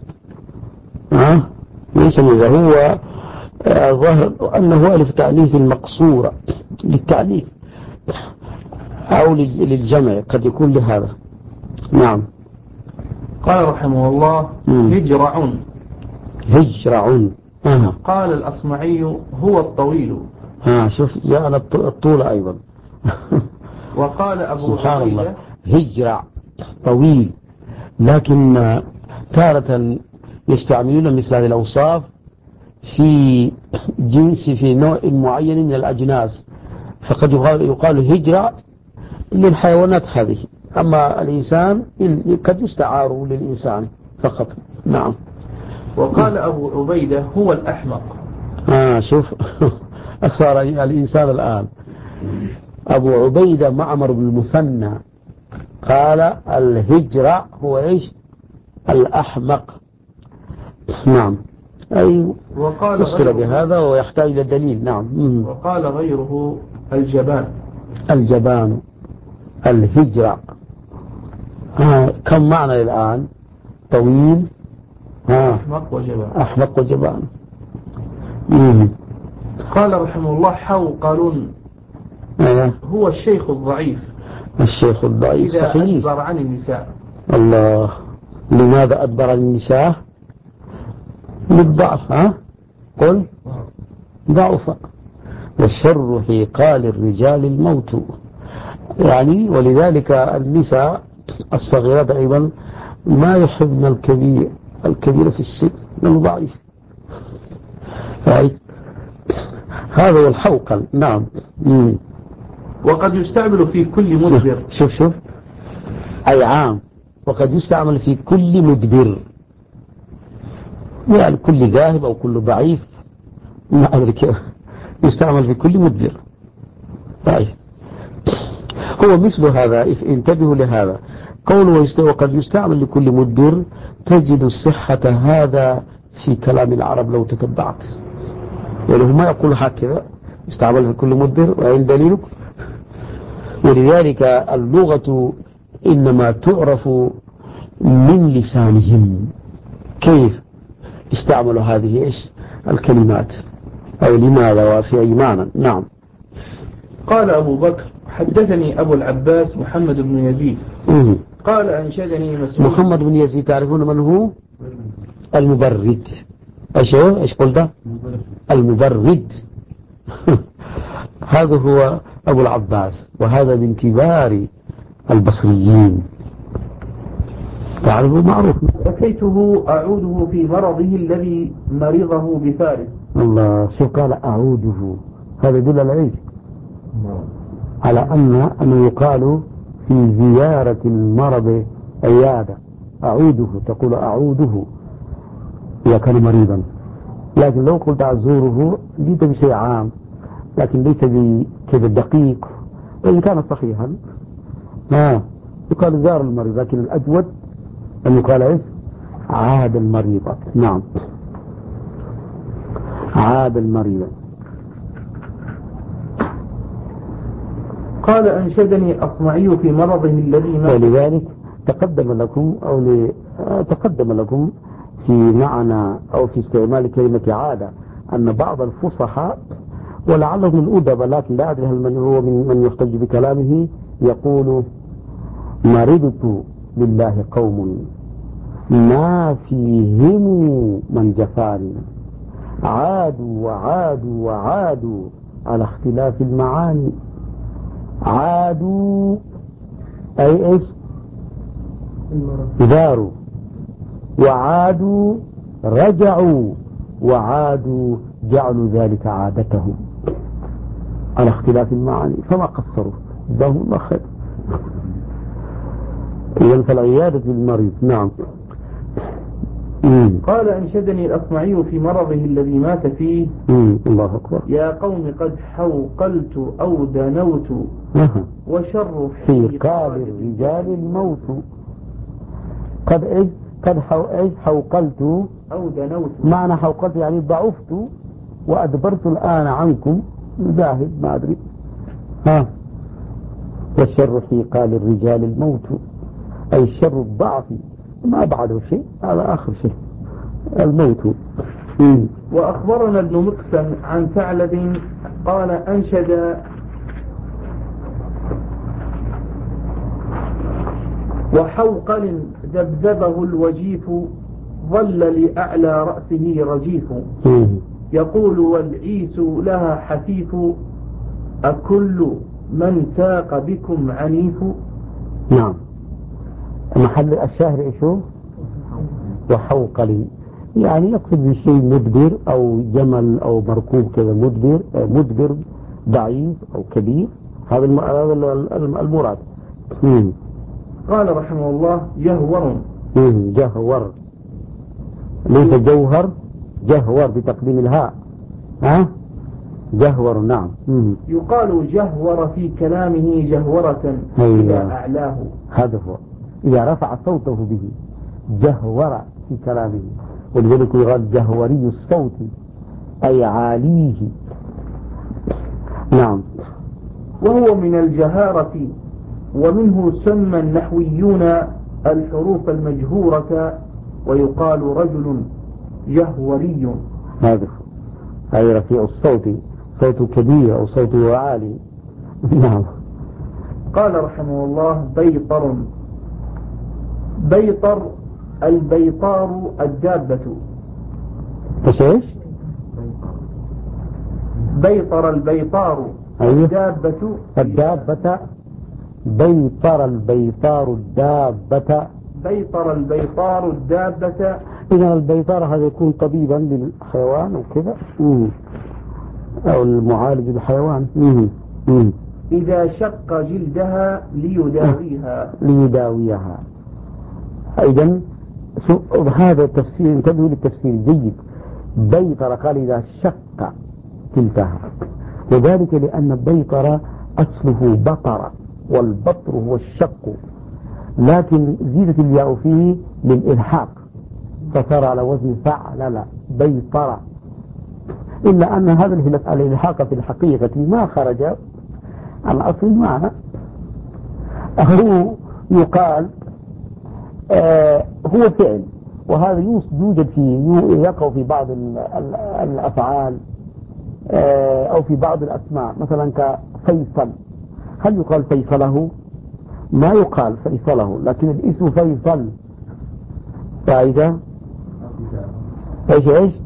ليس معزة. هو ظاهر أنه ألف تأنيث المقصورة للتأنيث أو للجمع، قد يكون لهذا. نعم. قال رحمه الله هجرع. هجرع. قال الأصمعي هو الطويل. شوف جاءنا الطول أيضا. وقال أبو سبحان عبيدة الله هجرع طويل، لكن تارة يستعملون مثل هذه الأوصاف في جنس في نوع معين من الأجناس، فقد يقال هجرع للحيوانات هذه، أما الإنسان قد يستعار للإنسان فقط. نعم. وقال أبو عبيدة هو الأحمق. شوف صار الإنسان الآن أبو عبيدة معمر بن المثنى قال الهجرة هو إيش؟ الأحمق. نعم. أي فسر بهذا ويحتاج إلى دليل. نعم. وقال غيره الجبان. الجبان الهجرة. كم معنى الآن؟ طويل، أحمق وجبان. أحمق وجبان. قال رحمه الله حوقل هو الشيخ الضعيف. الشيخ الضعيف إذا صحيح. أدبر عن النساء. الله. لماذا أدبر عن النساء؟ للضعف. قل ضعف. والشر في قال الرجال الموت، يعني ولذلك النساء الصغيرات أيضا ما يحبن الكبير في السن لأنه ضعيف. هذا هو الحوقل. نعم. وقد يستعمل في كل مدبر. شوف أي عام. وقد يستعمل في كل مدبر، يعني كل ذاهب أو كل ضعيف، ما أدري كيف يستعمل في كل مدبر. طيب هو مثل هذا. انتبهوا لهذا قوله وقد يستعمل لكل مدبر، تجد صحة هذا في كلام العرب لو تتبعت، ولو ما يقول هكذا يستعمل في كل مدبر. وين دليلك؟ ولذلك اللغة إنما تعرف من لسانهم كيف استعملوا هذه إيش الكلمات أو لماذا وفي أي معنى. نعم. قال أبو بكر حدثني أبو العباس محمد بن يزيد قال أنشدني مسعود. محمد بن يزيد تعرفون من هو؟ المبرد. ايش قلت؟ المبرد. هذا هو أبو العباس، وهذا من كبار البصريين، تعرفوا معروف. ركيته أعوده في مرضه الذي مرضه بفارس. الله. شو قال أعوده؟ هذا يدل على ايش؟ على أنه يقال في زيارة المرض عيادة. أعوده، تقول أعوده إذا كان مريضا، لكن لو قلت أزوره جيت بشيء عام، لكن ليس بكذا دقيق. وإن كان صحيحا يقال زار المريض، لكن الأجود أن يقال إيش؟ عاد المريض. نعم. عاد المريض. قال أنشدني الأصمعي في مرضه الذي مات. ولذلك تقدم لكم في معنى أو في استعمال كلمة عادة أن بعض الفصحاء ولعلهم الأدب، لكن لا أدري هل من هو من يحتج بكلامه، يقول مرضت لله قوم ما فيهم من جفاني، عادوا وعادوا وعادوا على اختلاف المعاني. عادوا أي إيش؟ داروا، وعادوا رجعوا، وعادوا جعلوا ذلك عادتهم على اختلاف المعاني، فما قصروا جزاهم الله خير. إذن فالعيادة للمريض. نعم. قال أنشدني الأصمعي في مرضه الذي مات فيه. الله أكبر. يا قوم قد حوقلت أو دنوت وشر في قال الرجال الموت. قد إيش؟ قد حوقلت أو دنوت. معنى حوقلت يعني ضعفت وأدبرت الآن عنكم، ذاهب ما أدري. والشر في قال الرجال الموت، أي الشر الضعف ما بعده شيء، هذا آخر شيء الموت. وأخبرنا ابن مقسم عن ثعلب قال أنشد وحوقل ذبذبه الوجيف ظل لأعلى رأسه رجيف يقول والعيس لها حفيف أكل من ساق بكم عنيف. نعم. محل الشاهر إيشو وحوقلي، يعني يقصد بشيء مدبر أو جمل أو مركوب كذا مدبر ضعيف أو كبير، هذا المراد. قال رحمه الله جهور. جهور ليس جوهر، جهور بتقديم الهاء. جهور. نعم. يقال جهور في كلامه جهورة إذا أعلاه. هذا هو إذا رفع صوته به جهور في كلامه، ولذلك يقال جهوري الصوت أي عاليه. نعم. وهو من الجهارة، ومنه سمى النحويون الحروف المجهورة، ويقال رجل جهوري. هذا أي رفيع الصوت، صوت كبير أو صوت عالي. نعم. قال رحمه الله بيطر. بيطر البيطار الدابة. ايش؟ بيطر البيطار الدابة. الدابة. بيطر البيطار الدابة. بيطر البيطار الدابة. إذا البيطار هذا يكون طبيبا للحيوان وكذا، أو المعالج الحيوان. إذا شق جلدها ليداويها. أيضا هذا التفسير، انتبهوا للتفسير جيد. بيطر قال إذا شق جلدها، وذلك لأن بيطر أصله بطر، والبطر هو الشق، لكن زيدت الياء فيه للإلحاق فصار على وزن فعل بيطر، إلا أن هذا الإلحاق في الحقيقة ما خرج عن أصل المعنى. هو يقال هو فعل، وهذا يوجد فيه، يقع في بعض الأفعال أو في بعض الأسماء، مثلا كفيصل. هل يقال فيصله؟ ما يقال فيصله، لكن الاسم فيصل. فإذا ايش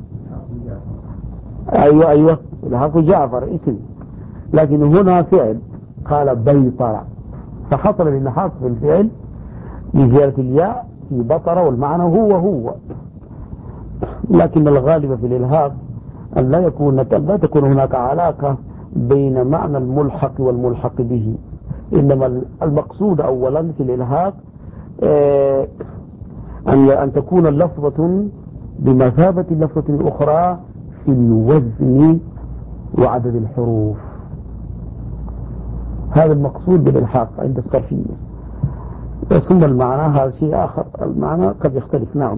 ايوه الحق جعفر اسم، لكن هنا فعل قال بيطر، فحصل الالحاق في الفعل لزيادة الياء في بطر، والمعنى هو، لكن الغالب في الالحاق أن لا تكون هناك علاقة بين معنى الملحق والملحق به، إنما المقصود أولا في الإلحاق أن تكون اللفظة بمثابة اللفظة الأخرى في الوزن وعدد الحروف. هذا المقصود بالإلحاق عند الصرفية. ثم المعنى هذا شيء آخر، المعنى قد يختلف. نعم.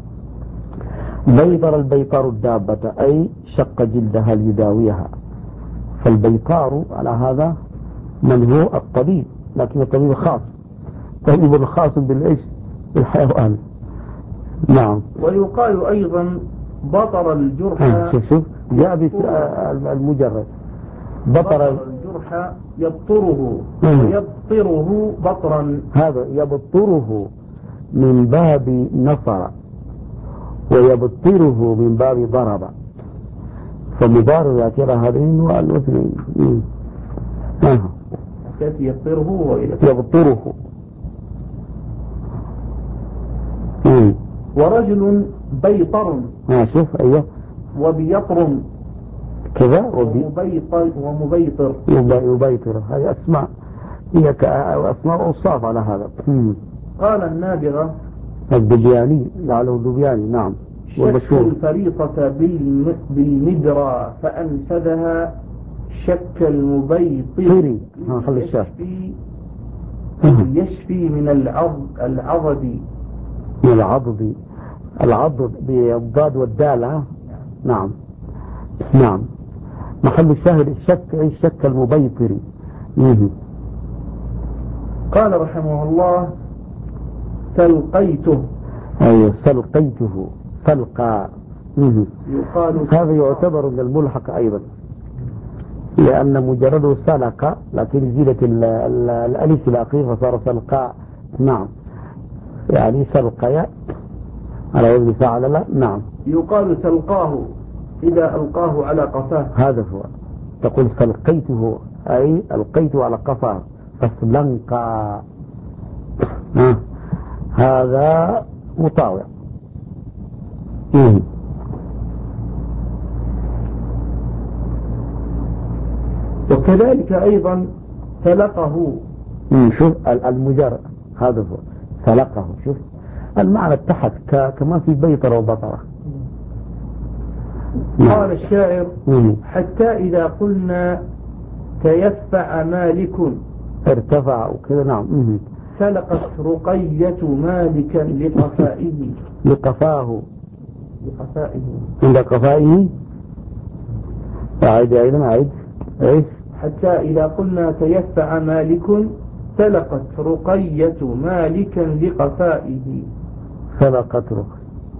بيطر البيطار الدابة أي شق جلدها ليداويها. فالبيطار على هذا من هو الطبيب، لكن الطبيب خاص، طبيب خاص بالحيوان. نعم. ويقال أيضا بطر الجرح. شوف جاء المجرد بطر الجرح يبطره ويبطره بطرا. هذا يبطره من باب نصر، ويبطره من باب ضرب، فمضارع يعتبر هذين والوزنين. يبطره. ورجل بيطر. شوف أيوه. وبيطر كذا. ومبيطر. يبيطر. هذه أسماء، هي أسماء أوصاف على هذا. قال النابغة الدبياني، لعله الدبياني. نعم. شك الفريقة بالمدرى فأنفذها شك المبيطر يشفي من العضد. من العضد بالضاد والدال. نعم. نعم. محل الشاهد الشك أي شك المبيطر. قال رحمه الله سلقيته. أي سلقيته. سلقى. يقال هذا يعتبر من الملحق أيضا، لأن مجرده سلق، لكن زيدت الألف الأخير فصار سلقاء. نعم. يعني سلقيا على وزن فعل لا. نعم. يقال سلقاه إذا ألقاه على قفاه. هذا هو، تقول سلقيته أي ألقيته على قفاه، فسلنقى. هذا مطاوع. وكذلك أيضا سلقه. شوف المجرد هذا هو سلقه. شوف المعنى اتحد كما في بيطرة وبطرة. قال الشاعر حتى إذا قلنا تيفع مالك ارتفع وكذا. نعم. سلقت رقية مالكا لقفائه. لقفاه. لقفائه. عند قفائه. أعيد أيضا أعيد. حتى إذا قلنا تيفع مالك سلقت رقية مالكا لقفائه. سلقت رقية.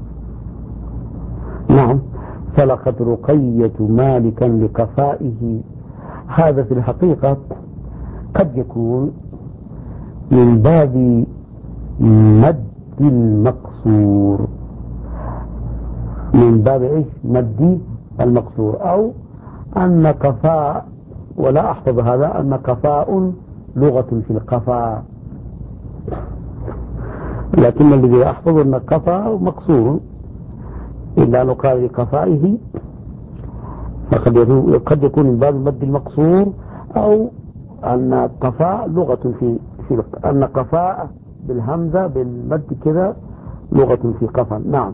نعم. سلقت رقية مالكا لقفائه. هذا في الحقيقة قد يكون من باب مد المقصور، من باب مد المقصور، أو أن قفاء، ولا أحفظ هذا، أن قفاء لغة في القفاء، لكن الذي أحفظ أن قفاء مقصور، إلا لو قال لقفائه فقد يكون من باب مد المقصور، أو أن قفاء لغة في أن قفاء بالهمزة بالمد كذا لغة في قفا. نعم.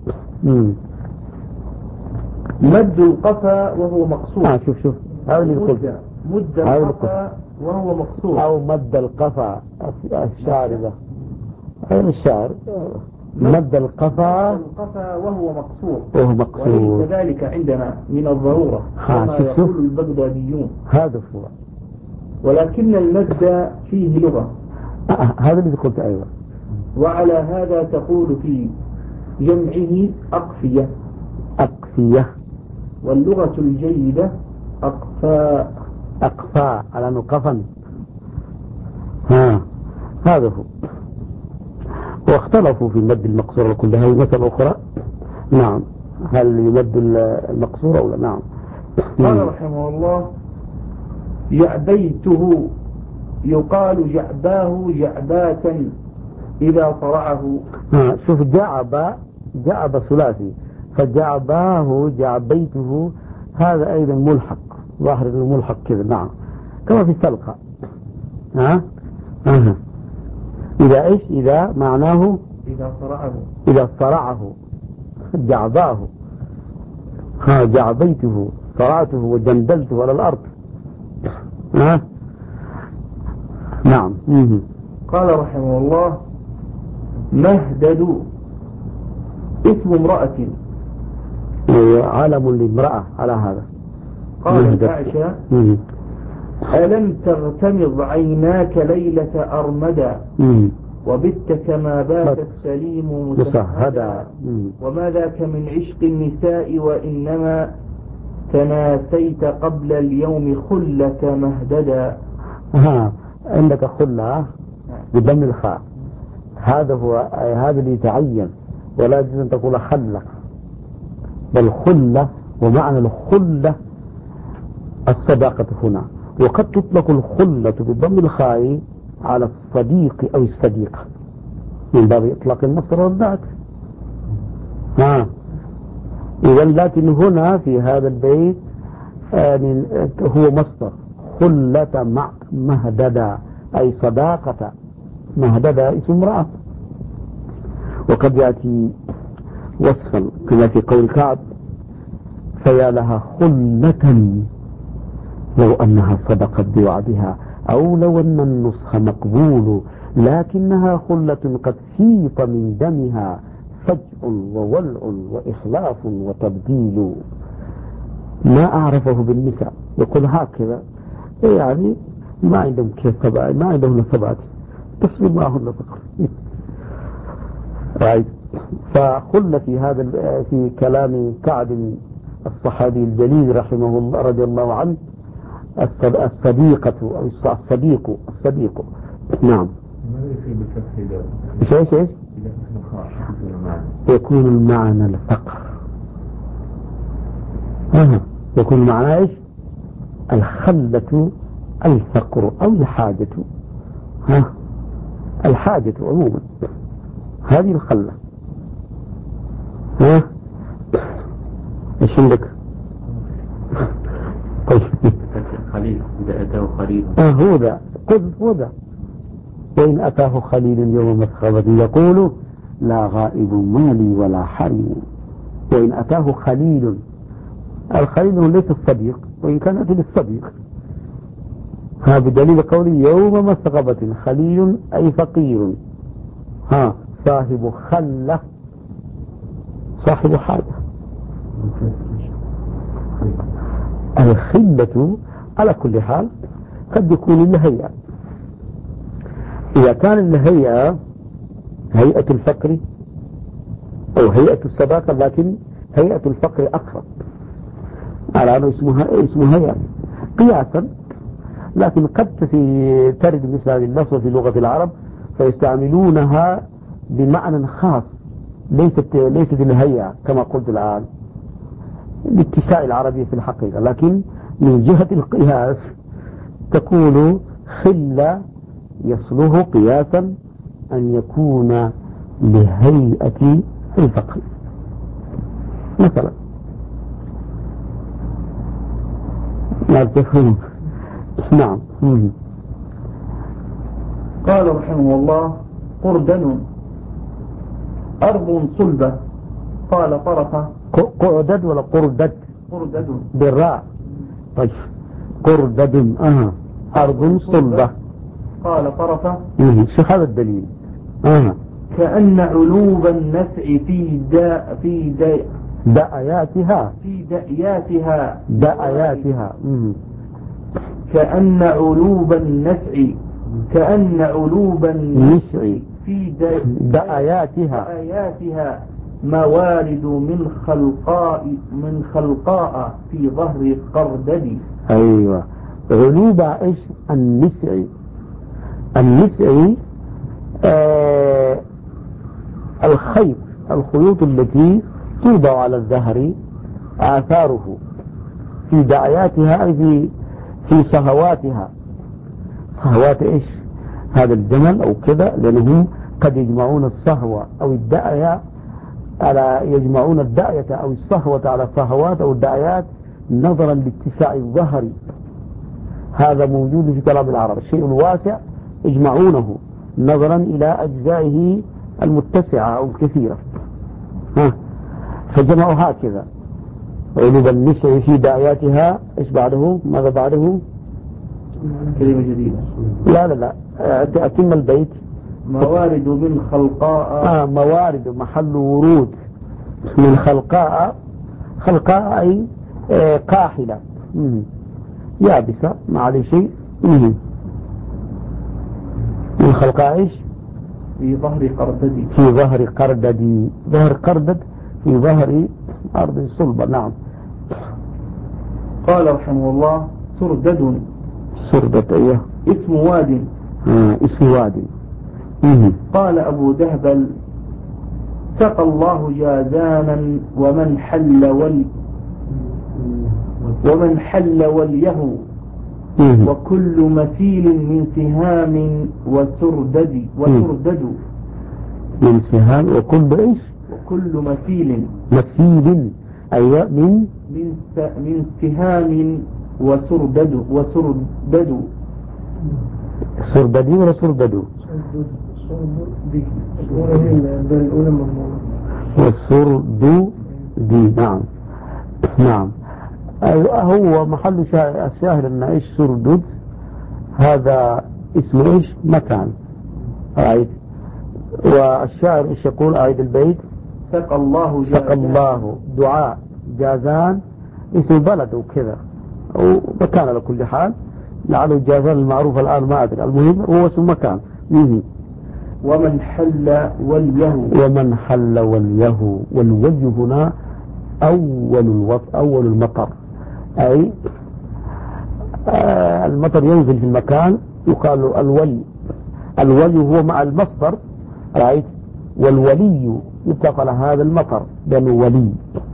مد القفا وهو مقصور. شوف هذا اللي قلت، مد القفا وهو مقصور، أو مد القفا. الشاعر ذا أين الشاعر؟ مد القفا وهو مقصور. وليس ذلك عندنا من الضرورة كما يقول البغداديون. هذا هو، ولكن المد فيه لغة. هذا اللي قلت. أيوة. وعلى هذا تقول في جمعه أقفية. أقفية. واللغة الجيدة أقفاء. أقفاء على نقفا. هذا هو. واختلفوا في المد المقصور كلها. مسألة أخرى. نعم. هل يمد المقصور أو لا؟ نعم. قال رحمه الله جعبيته يقال جعباه جعباتا إذا صرعه. شوف جعب ثلاثي، فجعباه جعبيته هذا أيضا ملحق، ظاهر الملحق كذا. نعم. كما في السلقة. إذا إذا معناه إذا صرعه جعباه. جعبيته صرعته وجندلته على الأرض. نعم. قال رحمه الله مهدد اسم امرأة، علم لامرأة على هذا. قال الأعشى ألم تغتمض عيناك ليلة أرمدا وبت كما بات السليم مسهدا وما ذاك من عشق النساء وإنما تناسيت قبل اليوم خلة مهددا. عندك خلة بضم الخاء، هذا هو هذا اللي يتعين، ولا يجوز أن تقول خلة، بل خلة. ومعنى الخلة الصداقة هنا، وقد تطلق الخلة بضم الخاء على الصديق أو الصديقة من باب إطلاق المصدر والذات. إذا لكن هنا في هذا البيت هو مصدر خلة مع مهددا، أي صداقة. مهددا اسم امرأة. وقد يأتي وصفا كما في قول كعب فيا لها خلة لو أنها صدقت بوعدها، أو لو أن النصح مقبول، لكنها خلة قد فيض من دمها فجء وولع وإخلاف وتبديل. ما أعرفه بالنساء، يقول هكذا، يعني ما عندهم كيف ثبات، ما عندهم ثبات، تصبر معهن فقط. فخل في هذا في كلام كعب الصحابي الجليل رحمه الله رضي الله عنه الصديقة أو الصديق. نعم. ما يصير بالفتح إذا إيش يكون المعنى الفقر. يكون المعنى إيش؟ الخلة الفقر أو الحاجة. الحاجة عموما هذه الخلة. ايش عندك؟ طيب خليل إذا أتاه خليل هو ذا قل هو ذا. وإن أتاه خليل يوم مسخبة يقول لا غائب مالي ولا حريم. وإن أتاه خليل، الخليل ليس الصديق وإن كان أتى للصديق. ها بدليل قولي يوم مسغبة خليل أي فقير. صاحب خلة صاحب حاجة. الخلة على كل حال قد يكون الهيئة. إذا كان الهيئة هيئة الفقر أو هيئة الصداقة، لكن هيئة الفقر أقرب على أنه اسمها هيئة قياسا. لكن قد ترد مثل هذه اللفظة في لغة العرب فيستعملونها بمعنى خاص، ليست الهيئة كما قلت الآن لاتساع العربية في الحقيقة، لكن من جهة القياس تكون خلة يصله قياسا أن يكون لهيئة الفقر مثلا. لا تفهم. نعم. قال رحمه الله قردن أرض صلبة. قال طرفة. قردد ولا قردد؟ قردد بالراء. طيب قردد أرض صلبة. قال طرفة. شو هذا الدليل؟ كأن علوب النسع دأياتها كأن علوب النسع في دأياتها موارد من خلقاء في ظهر قردد. أيوة. علوب إيش؟ النسع الخيوط التي توضع على الزهر آثاره في دعياتها أي في صهواتها. صهوات إيش؟ هذا الجمل أو كذا، لأنهم قد يجمعون الصهوة أو الدعية يجمعون الدعية أو الصهوة على الصهوات أو الدعيات نظرا لاتساع الظهر. هذا موجود في كلام العرب، الشيء الواسع يجمعونه نظرا إلى أجزائه المتسعة أو الكثيرة. فجمعوا هكذا علوب النسع في دعياتها. إيش بعده؟ ماذا بعده؟ كلمة جديدة. لا أتم البيت. موارد من خلقاء. موارد محل ورود من خلقاء أي قاحلة يابسة ما عليه شيء. من خلقاء إيش؟ في ظهر قردد. ظهر قردد في ظهر أرض صلبة. نعم. قال رحمه الله سردد. أيه اسم واد. اسم واد. قال أبو دهبل سقى الله جازانا ومن حل وليه وكل مثيل من سهام وسردد. من سهام وكل إيش؟ وكل مثيل أيوة من سهام وسردد. سرددي ولا سرددو؟ والسردو دي. نعم. هو محل الشاهر ان ايش سردد هذا اسم ايش؟ مكان. رايت. والشاعر ايش يقول؟ اعيد البيت. سقى الله دعاء جازان اسم بلد وكذا او مكان على كل حال، لعله جازان المعروف الآن ما أدري، المهم هو اسم مكان. ومن حل وليه والوجه هنا أول المطر، أي المطر ينزل في المكان يقال الولي هو مع المصدر، رأيت والولي يطلق على هذا المطر لأنه ولي.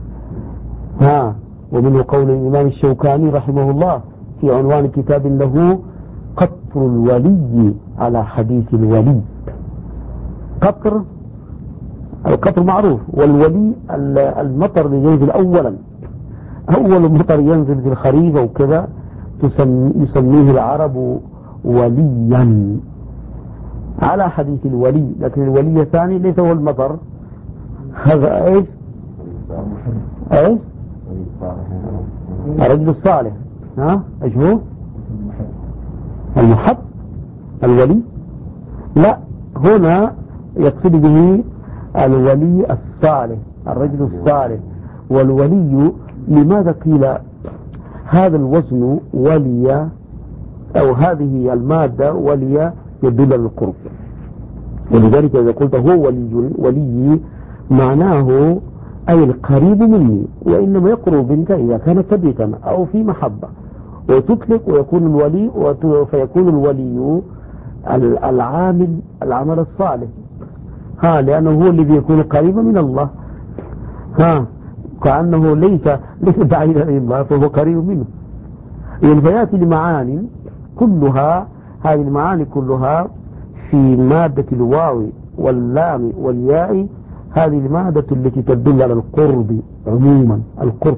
ومنه قول الإمام الشوكاني رحمه الله في عنوان كتاب له قطر الولي على حديث الولي. القطر معروف، والولي المطر اللي ينزل أولا، أول مطر ينزل في الخريف أو كذا يسميه العرب وليا على حديث الولي. لكن الولي الثاني ليس هو المطر، هذا ايش الرجل الصالح. ايش هو المحب الولي؟ لا، هنا يقصد به الولي الصالح، الرجل الصالح. والولي لماذا قيل هذا الوزن ولي أو هذه المادة ولي يدل على القرب؟ ولذلك إذا قلت هو ولي معناه أي القريب مني، وإنما يقرب منك إذا كان صديقا أو في محبة، وتطلق ويكون الولي فيكون الولي العامل الصالح، لأنه هو الذي يكون قريبا من الله، كأنه ليس بعيدا عن الله فهو قريب منه. فيأتي المعاني كلها، هذه المعاني كلها في مادة الواو واللام والياء، هذه المادة التي تدل على القرب عموما، القرب.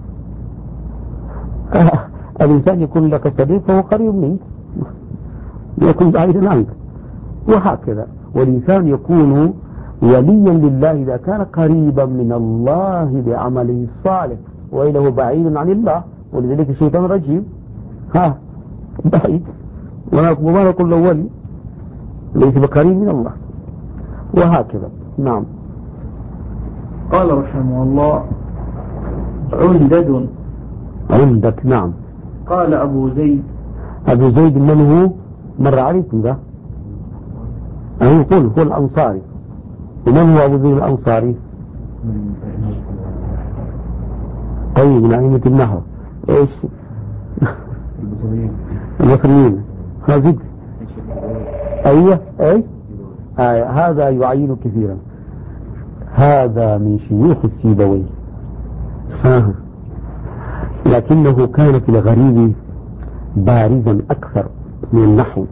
الإنسان يكون لك صديق فهو قريب منك، يكون بعيدا عنك، وهكذا. والإنسان يكون وليا لله إذا كان قريبا من الله بعمله الصالح، وإلا هو بعيد عن الله. ولذلك الشيطان رجيم بعيد، وما نقول له ولي، ليس بقريب من الله، وهكذا. نعم. قال رحمه الله: عندك. نعم. قال أبو زيد من هو؟ مر عليكم ذا؟ يقول هو الأنصاري. ومن هو أبو زيد الأنصاري؟ طيب، من أئمة النحو. ايش؟ البصريين. هذا ايوه ايش؟ هذا يعين كثيرا، هذا من شيوخ السيبوي، لكنه كان في الغريب بارزا أكثر من النحو.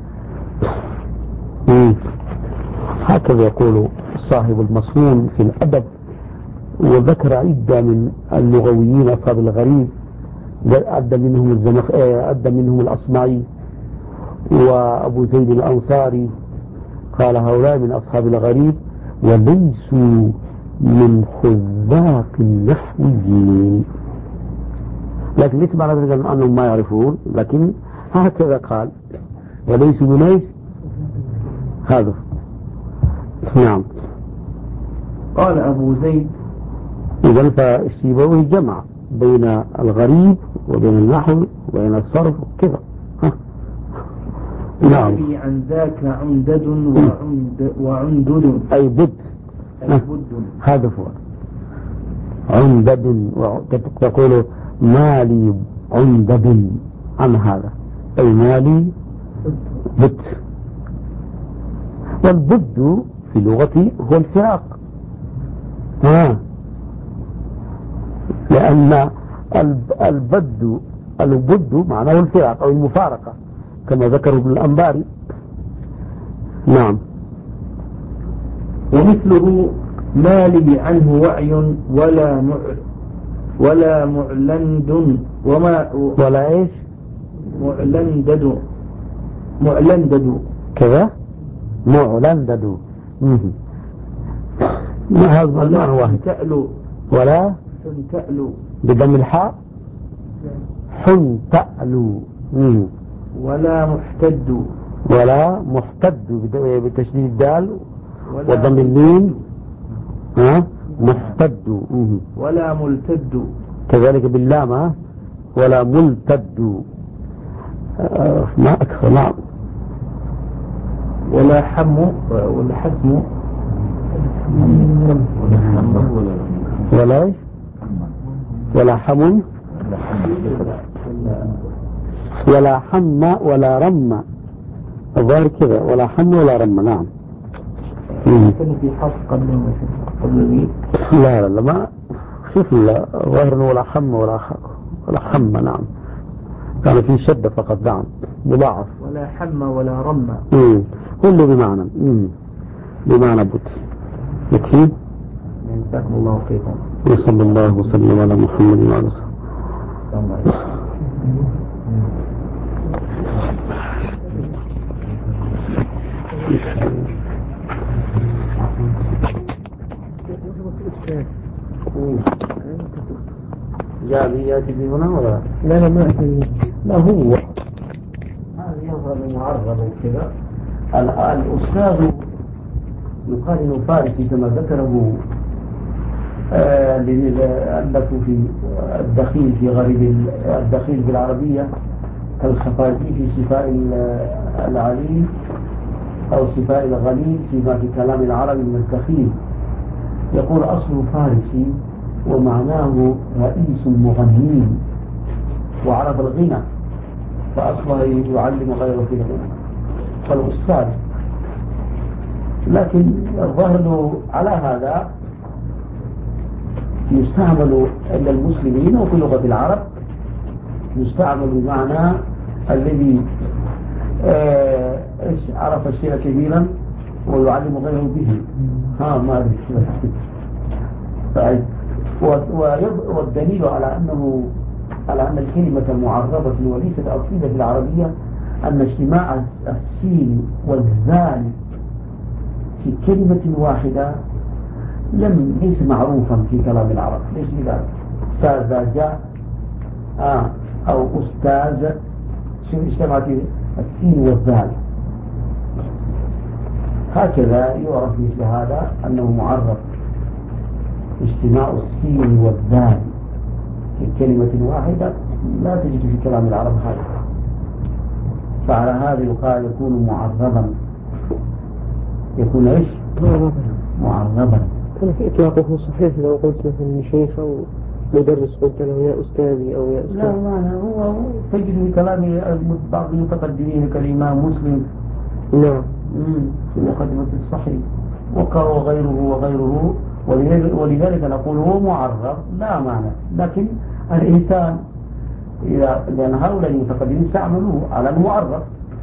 هكذا يقول صاحب المصون في الأدب، وذكر عدة من اللغويين أصحاب الغريب، أدى منهم الأصمعي وأبو زيد الأنصاري، قال هؤلاء من أصحاب الغريب وليسوا من خذاق النحويين. لكن ليس معنى ذلك أنهم ما يعرفون، لكن هكذا قال وليسوا من ايش هذا. نعم. قال أبو زيد: إذن فالسيبوي جمع بين الغريب وبين النحو وبين الصرف كذا. نعم. عن ذاك عندد وعندد أي بد. هذا هو عندد، تقول مالي عندد عن هذا، أي مالي بد. والبد في لغتي هو الفراق، لأن البد معناه الفراق أو المفارقة كما ذكر ابن الأنباري. نعم. ومثله ما لي عنه وعي ولا معلند ولا ايش معلندد كذا معلندد. ما هذا المعنى واحد. ولا تألو بضم الحاء تألو. ولا محتد بتشديد الدال وضم الميم محتد. ولا ملتد كذلك باللام ولا ملتد. ما أكثر. نعم. ولا حم ولا حسم ولا حم ولا حم ولا رم، الظاهر كذا، ولا حم ولا رم. نعم. كان في حرف قبل لا ما شوف ظاهر ولا حم ولا حم. نعم كان في شدة فقط. نعم مضاعف. ولا حم ولا رم. كله بمعنى بوت. يكفي. جزاكم الله خيرا. وصلى الله وسلم على محمد وعلى آله. جابيات في هنا ولا لا ما أتني. لا هو هذا يظهر معرض وكذا. الأستاذ يقال إنه فارسي كما ذكره ألف في الدخيل في غريب الدخيل بالعربية كالخفاجي في شفاء العليل أو شفاء الغليل فيما في كلام العرب من الدخيل. يقول أصله فارسي ومعناه رئيس المغنين وعرف الغنى فأصله يعلم غيره في الغنى فالأستاذ. لكن الظاهر على هذا يستعمل عند المسلمين وفي لغة العرب يستعمل بمعنى الذي عرف الشيء كبيرا ويعلم غيره به. ما أدري. والدليل على أن الكلمة معربة وليست أصيلة في العربية أن اجتماع السين والذال في كلمة واحدة ليس معروفا في كلام العرب. ليش بذلك؟ ساذج أو أستاذ شو اجتمعت السين والذال هكذا يعرف مثل هذا أنه معرف. اجتماع السين والذال في كلمة واحدة لا تجد في كلام العرب هذا. فعلى هذا يقال يكون معربا. يكون ايش؟ معربا. كان في إطلاقه صحيح لو قلت مثلا شيخ أو مدرس قلت له يا أستاذي أو يا أستاذ. لا ما هو تجد في كلام بعض المتقدمين كالإمام مسلم نعم في مقدمة الصحيح وغيره ولذلك نقول هو معرب لا معنى. لكن الإنسان لأن هؤلاء المتقدمين استعملوه على المعرب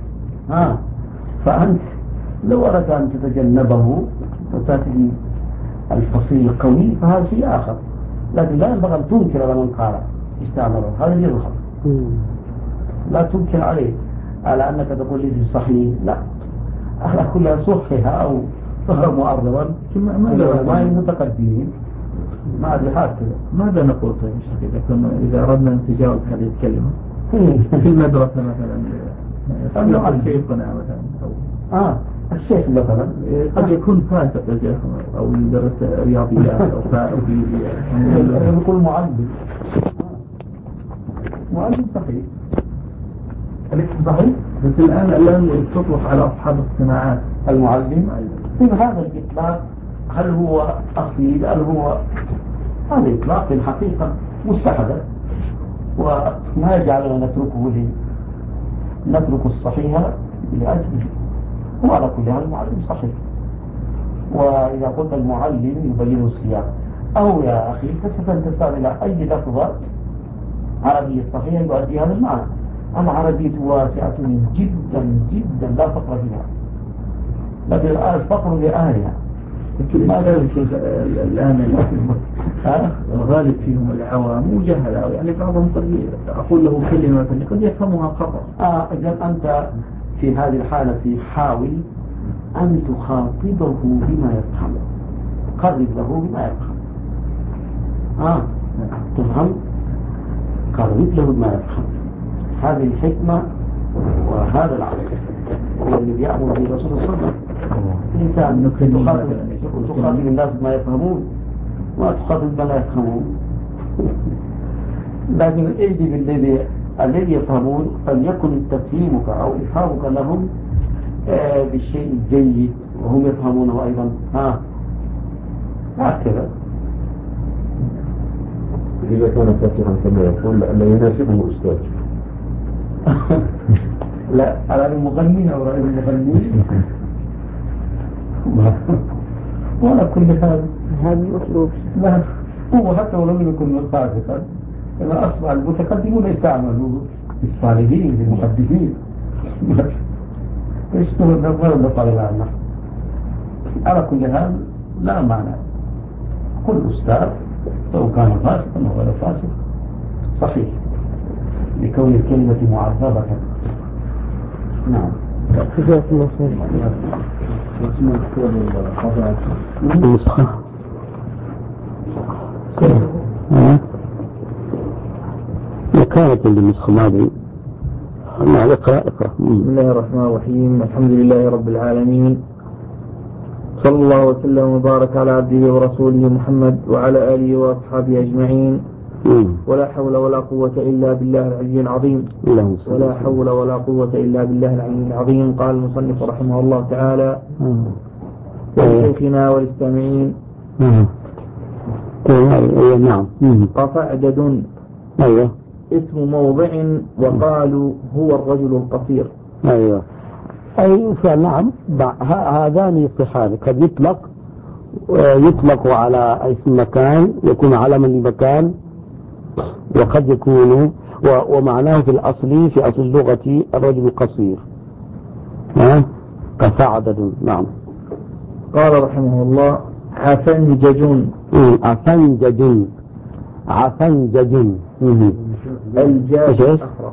فأنت لو أردت أن تتجنبه وتأتي الفصيل القوي فهذا شيء آخر. لكن لا ينبغي أن تنكر على من قال استعمله. هذا يظهر لا تنكر عليه على أنك تقول لي صحيح. لا على كلها صحيحة أو صحر معرضا ما المتقدمين ما أدري هكذا. ماذا نقول طيب إذا أردنا أن نتجاوز هذه الكلمة في المدرسة مثلا شيخنا مثلا الشيخ مثلا قد يكون فاسق أو يدرس رياضيات أو فيزياء يقول معلم صحيح. أليس صحيح؟ بس الآن تطلق على أصحاب الصناعات المعلم. في هذا الإطلاق هل هو أصيل؟ هل هو هذا إطلاق في الحقيقة مستحدث وما يجعلنا نترك الصحيح لأجله. وعلى كل حال المعلم صحيح. وإذا قلت المعلم يبين السياق أو يا أخي تستعمل أي لفظة عربية صحيحة يؤدي هذا المعنى. العربية واسعة جدا جدا لا فقر فيها لكن الفقر لأهلها. الآن الغالب فيهم العوام وجهلاء يعني بعضهم قد أقول له كلمة قد يفهمها خطأ. إذا أنت في هذه الحالة حاول أن تخاطبه بما يفهم. قرب له بما يفهم. تفهم؟ قرب له بما يفهم. هذه الحكمة وهذا العقل هو الذي يأمر به الرسول صلى الله عليه وسلم. الإنسان تخاطب الناس ما يفهمون وما تخاطب ما لا يفهمون. لكن اجد الذي يفهمون فليكن تفهيمك أو إفهامك لهم بالشيء الجيد وهم يفهمونه أيضا. هكذا. إذا كان فاتحا كما يقول لا يناسبه أستاذ. لا على المغنين أو رأي المغنين وعلى كل حال هذا الأسلوب لا، هو حتى ولم يكن فاسقا، إذا أصبح المتقدمون يستعملوا الصالحين المحدثين يشتغل غير بطل عنه. على كل حال لا معنى، كل أستاذ سواء كان فاسقا أو غير فاسق صحيح لكون الكلمة معذبة. نعم. جزاك الله خير. النسخة كانت النسخة ما أدري. اقرأ. بسم الله الرحمن الرحيم. الحمد لله رب العالمين، صلى الله وسلم وبارك على عبده ورسوله محمد وعلى آله وأصحابه أجمعين. ولا حول ولا قوة إلا بالله العلي العظيم. ولا حول ولا قوة إلا بالله العلي العظيم. قال المصنف رحمه الله تعالى: ولشيخنا وللسامعين نعم. قفعدد أيوه اسم موضع وقالوا هو الرجل القصير. أيوه أي فنعم، هذان يصحان. قد يطلق على اسم مكان، يكون علما لمكان، وقد يكون ومعناه في الأصل في أصل اللغة الرجل القصير. كفعدد. نعم. قال رحمه الله: عفنجج. عفنجج الجاج الأخرق.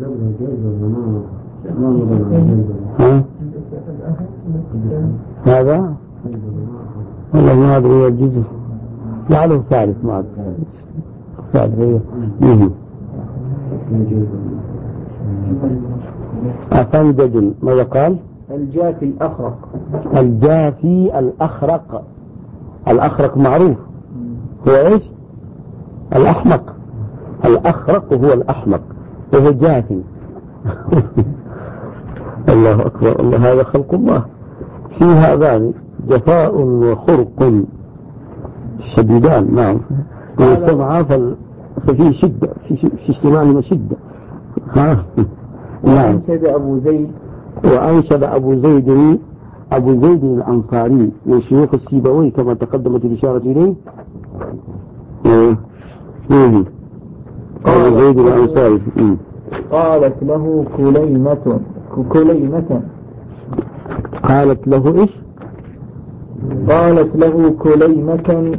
هذا والله ما أدري الجزء لعله ثالث ما أدري أفنجج. ماذا قال؟ الجافي الأخرق. الجافي الأخرق. الأخرق معروف هو إيش؟ الأحمق. الأخرق هو الأحمق وهو جافي. الله أكبر. الله، هذا خلق الله. في هذان جفاء وخرق شديدان. نعم. والسمع ففي شدة، في اجتماعهما شدة. نعم. وأنشد أبو زيد. وأنشد أبو زيد الأنصاري من شيوخ السيبوي كما تقدمت الإشارة إليه. أبو زيد الأنصاري. قالت له كليمة. قالت له إيش؟ قالت له كليمة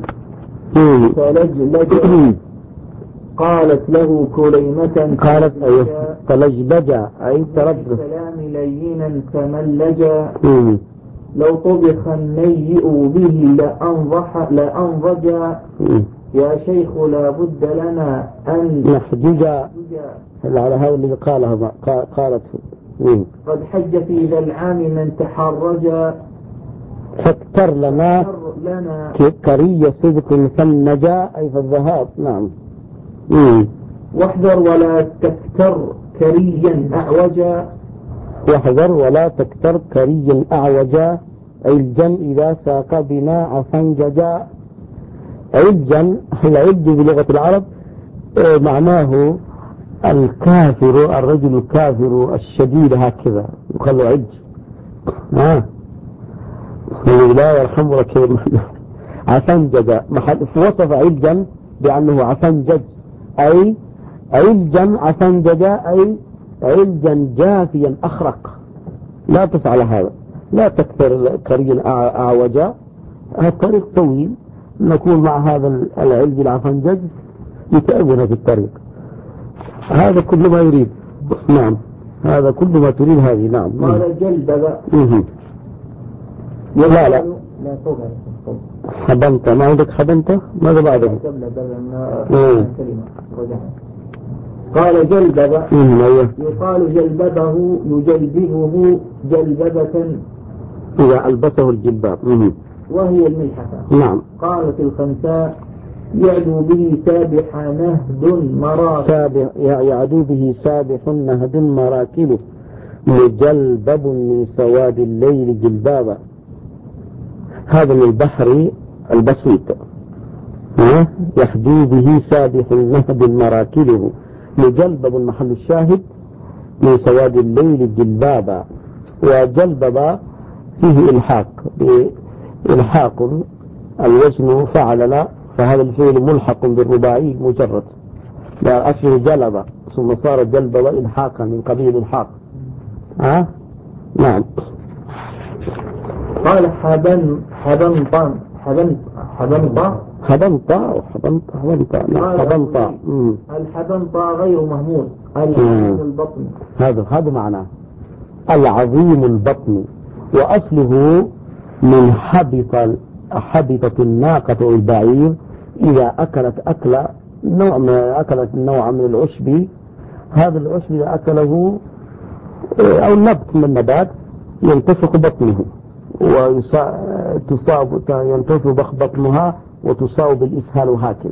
فلجلج. قالت له كليمة فلجلج أي تردد. الكلام لينا فملجا. لو طبخ النيء به لأنضجا. يا شيخ لا بد لنا أن نحججا. على هذا الذي قالها قالته. قد حج في ذا العام من تحرجا. فاكتر لنا كري صدق فالنجا أي فالذهاب. نعم. واحذر ولا تكتر كريا أعوجا. واحذر ولا تكتر كريا أعوجا أي الجن إذا ساق بنا عفنججا. أي الجن العد بلغة العرب معناه الكافر، الرجل الكافر الشديد هكذا يقال له عج. لا يرحم لك. عفنجج وصف عجا بأنه عفنجج أي عجا عفنجج أي عجا جافيا أخرق. لا تفعل هذا، لا تكثر كريا أعوجا. الطريق طويل، نكون مع هذا العلج العفنجج يتأذن في الطريق. هذا كل ما يريد. نعم، هذا كل ما تريد هذه. نعم. قال جلبب. لا حبنت. ما عندك حبنت؟ ماذا بعدك؟ قال جلبب. يقال جلببه يجلببه جلببة إذا ألبسه الجلباب. وهي الملحفة. نعم. قالت الخنساء يعدو به سابح نهد مراكل. يعدو به سابح نهد مراكله مجلبب من سواد الليل جلبابا. هذا من البحر البسيط. يحدو به سابح نهد مراكله مجلبب محل الشاهد من سواد الليل جلبابا. وجلبب فيه إلحاق إلحاق الوزن فعل لا، فهذا الفعل ملحق بالرباعي المجرد، لا أصله جلب ثم صار جلب وإلحاقا من قبيل الحاق. نعم. قال حبنطا. الحبنطا غير مهموس العظيم البطن. هذا معناه العظيم البطن، وأصله من حبطت الناقة أو البعير إذا أكلت نوع من العشب. هذا العشب إذا أكله أو نبت من النبات ينتفخ بطنه ينتفخ بطنها وتصاب بالإسهال هكذا.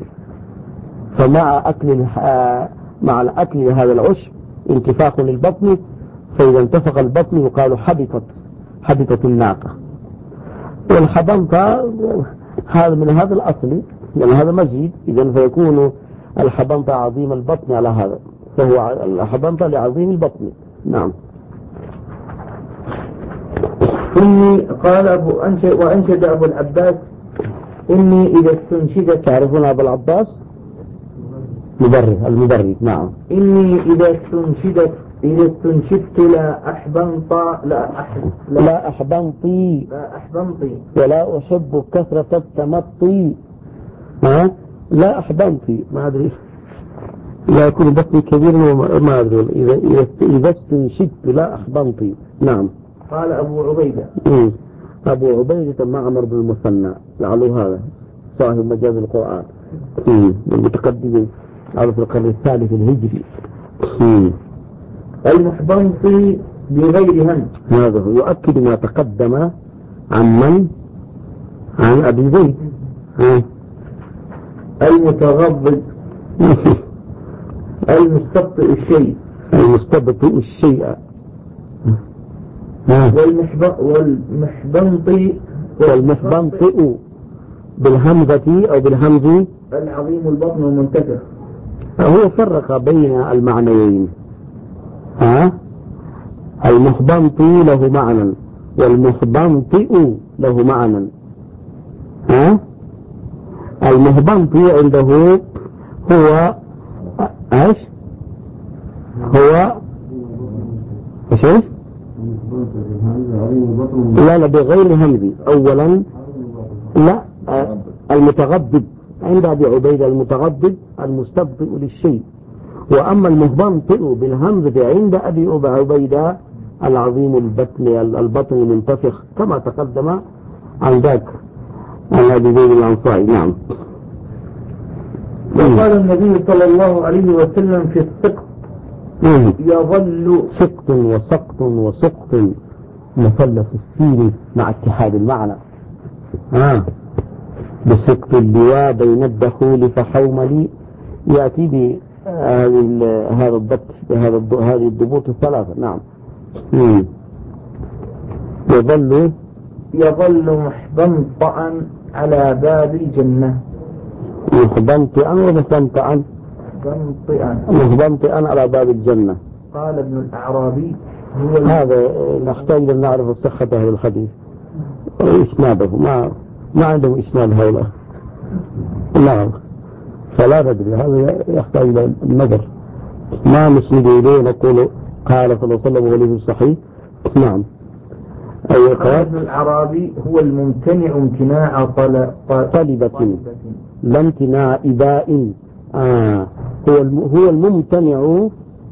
مع الأكل هذا العشب انتفاخ للبطن، فإذا انتفخ البطن يقال حبطت الناقة. والحبنطة هذا من هذا الأصل، لأن هذا مزيد، إذن فيكون الحبنطة عظيم البطن على هذا، فهو الحبنطة لعظيم البطن. نعم. قال وأنشد أبو العباس إني إذا استنشدت. تعرفون أبو العباس المبرد. نعم. إني إذا استنشدت لا أحبنطي ولا أحب كثرة التمطي. لا أحبنطي، ما أدري، لا يكون بطني كبير ما أدري. إذا استنشدت لا أحبنطي. نعم. قال أبو عبيدة. أبو عبيدة معمر بن المثنى، لعله هذا صاحب مجاز القرآن المتقدم على في القرن الثالث الهجري. المحبنطي بغير هم. هذا يؤكد ما تقدم عن أبي زيد. المتغضب المستبطئ الشيء والمحبنطئ بالهمزة أو بالهمز العظيم البطن المنتفخ. هو فرق بين المعنيين. المحبنطي له معنى والمحبنطئ له معنى. المحبنطي عنده هو ايش؟ لا بغير همز. اولا لا، المتغضب عند أبي عبيدة المتغضب المستبطئ للشيء، وأما المهبنطئ بالهمزة عند أبي عبيدة العظيم البطن المنتفخ، كما تقدم عن ذاك عن أبي زيد الأنصاري. نعم. وقال النبي صلى الله عليه وسلم في السقط يظل سقط وسقط وسقط مثلث السين مع اتحاد المعنى. بسقط اللواء بين الدخول فحوملي، يأتي بهذا الضبط هذه الضبوط الثلاثة. نعم. يظل محبنطئا على باب الجنة. محبنطئا على باب الجنة. قال ابن الأعرابي هذا نحتاج أن نعرف صحة أهل الحديث وإسناده. ما عندهم إسناد هؤلاء. نعم. فلا ندري، هذا يحتاج إلى النظر. ما نسند إليه نقول قال صلى الله عليه وسلم وليه الصحيح. نعم. قال ابن العرابي هو الممتنع امتناع طلبة لا امتناع إباء. هو الممتنع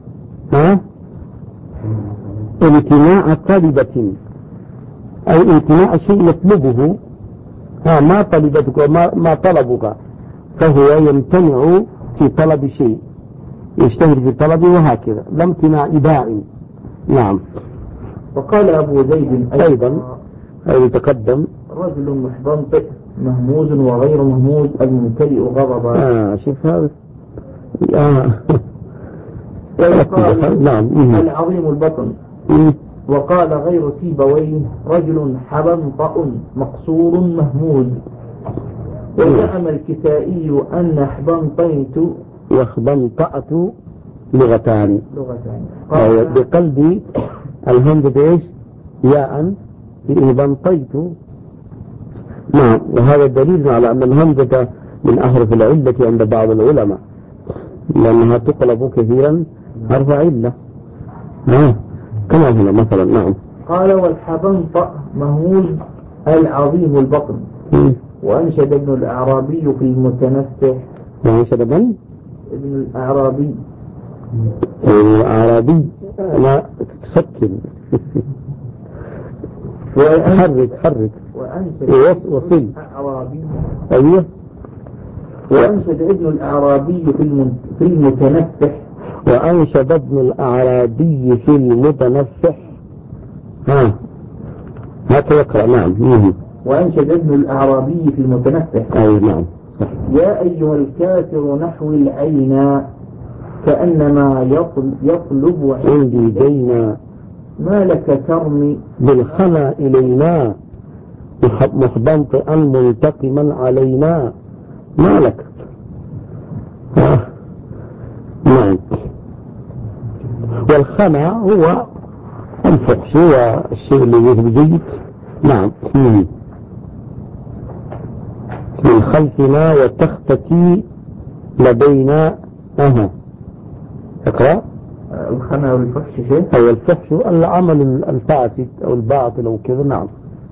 امتناع طلبة، أي امتناع شيء يطلبه. ما طلبتك وما طلبك، فهو يمتنع في طلب شيء، يجتهد في طلبه وهكذا، لا امتناع إباء. نعم. وقال أبو زيد أيضا يتقدم رجل محبنطئ مهموز وغير مهموز الممتلئ غضبا. شوف هذا. نعم. العظيم البطن. وقال غير سيبويه رجل حبنطأ مقصور مهموز. وزعم الكسائي أن حبنطيت وحبنطأت لغتان. بقلب الهمزة ايش؟ ياء بنطيت نعم. وهذا دليل على أن الهمزة من أحرف العلة عند بعض العلماء، لأنها تقلب كثيرا حرف علة. كما هنا مثلا. نعم. قال والحبنطة مهموز العظيم البطن. وأنشد ابن الأعرابي في المتنفح. وأنشد من؟ ابن الأعرابي. الأعرابي لا تسكن. حرك وصل. أيوه. وأنشد ابن الأعرابي في المتنفح. وأنشد ابن الأعرابي في المتنفح. هكذا يقرأ. نعم. وأنشد ابن الأعرابي في المتنفح. أي نعم صح. يا أيها الكافر نحو العين كأنما يطلب عندي دينا ما لك ترمي بالخنا إلينا محبنطئا منتقما علينا ما لك. نعم. والخنا هو الفحش والشيء اللي يذهب جيد. نعم. من خلفنا وتختتي لدينا. اقرأ. الخنا والفحش شيء. أو الفحش العمل الفاسد أو الباطل أو كذا. نعم.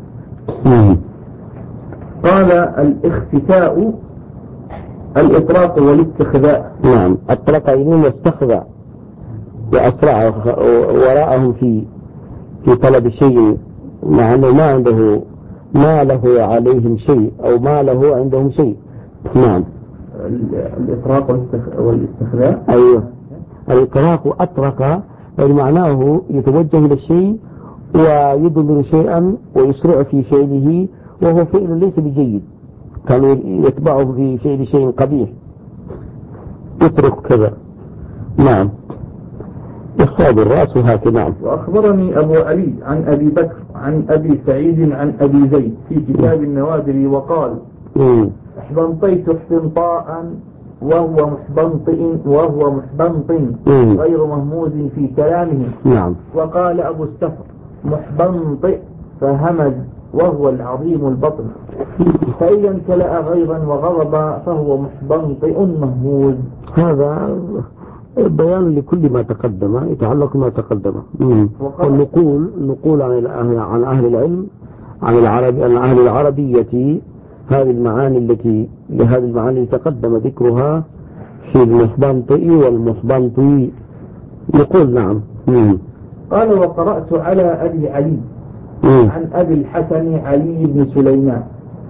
قال الاختفاء الإطراق والاستخباء. نعم. أطرق عينين واستخبى وأسرع وراءهم في طلب شيء مع أنه ما له عليهم شيء أو ما له عندهم شيء. نعم. الإطراق والاستخباء. أيوه. الإطراق أطرق يعني معناه يتوجه إلى الشيء ويضمر شيئا ويسرع في فعله وهو فعل ليس بجيد، كانوا يتبعه في فعل شيء قبيح يترك كذا. نعم. يخفض الرأس هكذا. نعم. وأخبرني أبو علي عن أبي بكر عن أبي سعيد عن أبي زيد في كتاب النوادر وقال احبنطيت احبنطاء وهو محبنط غير مهموز في كلامه. نعم. وقال أبو السفر محبنطئ فهمز وهو العظيم البطن، فإذا امتلأ غيظا وغضبا فهو محبنطئ مهموز. هذا بيان لكل ما تقدم يتعلق ما تقدم. والنقول عن أهل العلم عن أهل العربية هذه المعاني لهذه المعاني تقدم ذكرها في المحبنطئ والمحبنطي. نقول. نعم. قال وقرأت على أبي علي عن أبي الحسن علي بن سليمان.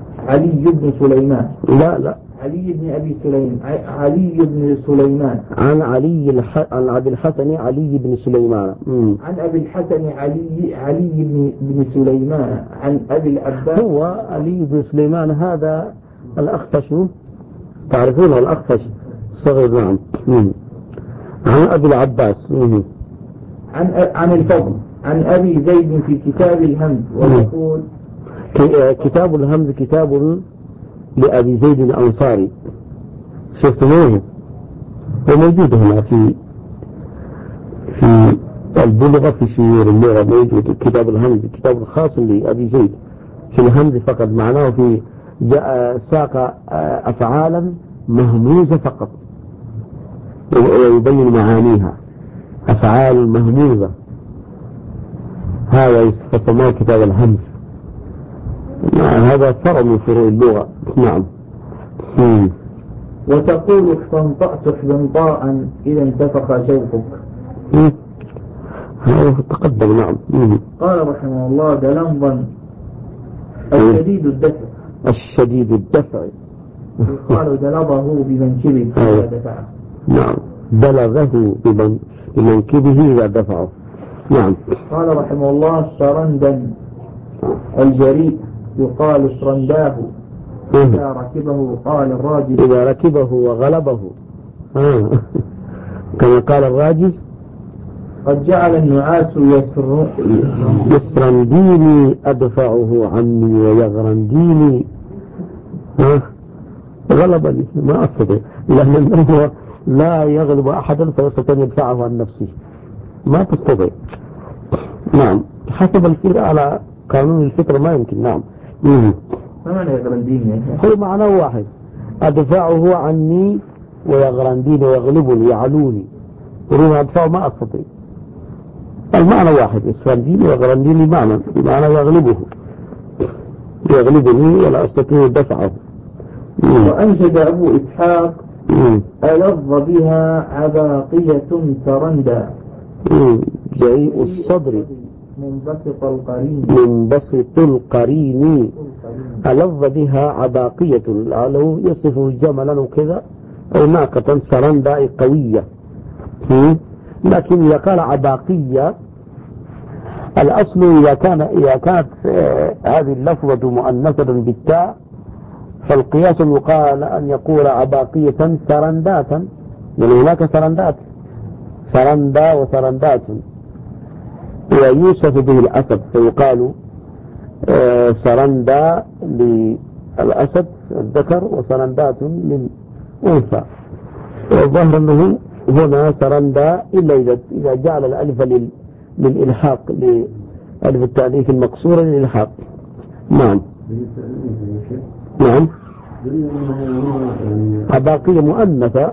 لا علي بن أبي سليمان. علي بن سليمان عن أبي الحسن علي بن سليمان. عن أبي الحسن علي بن سليمان عن أبي العباس. هو علي بن سليمان هذا الأخفش، تعرفونه الأخفش الصغير. نعم. عن أبي العباس. عن الفضل عن أبي زيد في كتاب الهمز. ويقول كتاب الهمز كتاب لأبي زيد الأنصاري. شفتموه؟ وموجود هنا في البلغة في شيور اللغة موجود كتاب الهمز، كتاب خاص لأبي زيد في الهمز فقط، معناه في ساق أفعالا مهموزة فقط ويبين معانيها، أفعال مهموزة. هذا يسمى كتاب الهمز. هذا فرع من فروع اللغة. نعم. وتقول احتنطأت احتنطاء إذا انتفخ شوقك. هذا تقدم. نعم. قال رحمه الله دلنظا الشديد الدفع يقال دلظه بمنكبه إذا دفعه. نعم. دلظه بمنكبه إذا دفعه. نعم. قال رحمه الله سرندا الجريء يقال سرنداه إذا ركبه. قال الراجز إذا ركبه وغلبه. كما قال الراجز قد جعل النعاس يسرنديني أدفعه عني ويغرنديني. غلبني ما أستطيع، لأنه لا يغلب أحدا فيستطيع أن يدفعه عن نفسه، ما تستطيع. نعم. حسب الفكرة على قانون الفكرة ما يمكن. نعم. ما معنى يغرنديني؟ هو معناه واحد، أدفعه عني ويغرنديني ويغلبني يعلوني، يريد أدفعه ما أستطيع. المعنى واحد، يغرنديني ويغرنديني بمعنى يغلبني ولا أستطيع دفعه. وأنشد أبو إسحاق ألظ بها عباقية ترندا جريء الصدر منبسط القرين ألظ بها عباقية، لو يصف جملا وكذا أو ناقة سرندا قوية. لكن إذا قال عباقية الأصل إذا كانت هذه اللفظة مؤنثة بالتاء فالقياس يقال أن يقول عباقية سرنداتا، يعني هناك سرندات، سرندا وسرندات، ويوصف به الأسد فيقال سرندا للأسد الذكر وسرندات للأنثى. والظاهر أنه هنا سرندا إلا إذا جعل الألف للإلحاق، لألف التأنيث المكسورة للإلحاق. نعم نعم. عباقية مؤنثة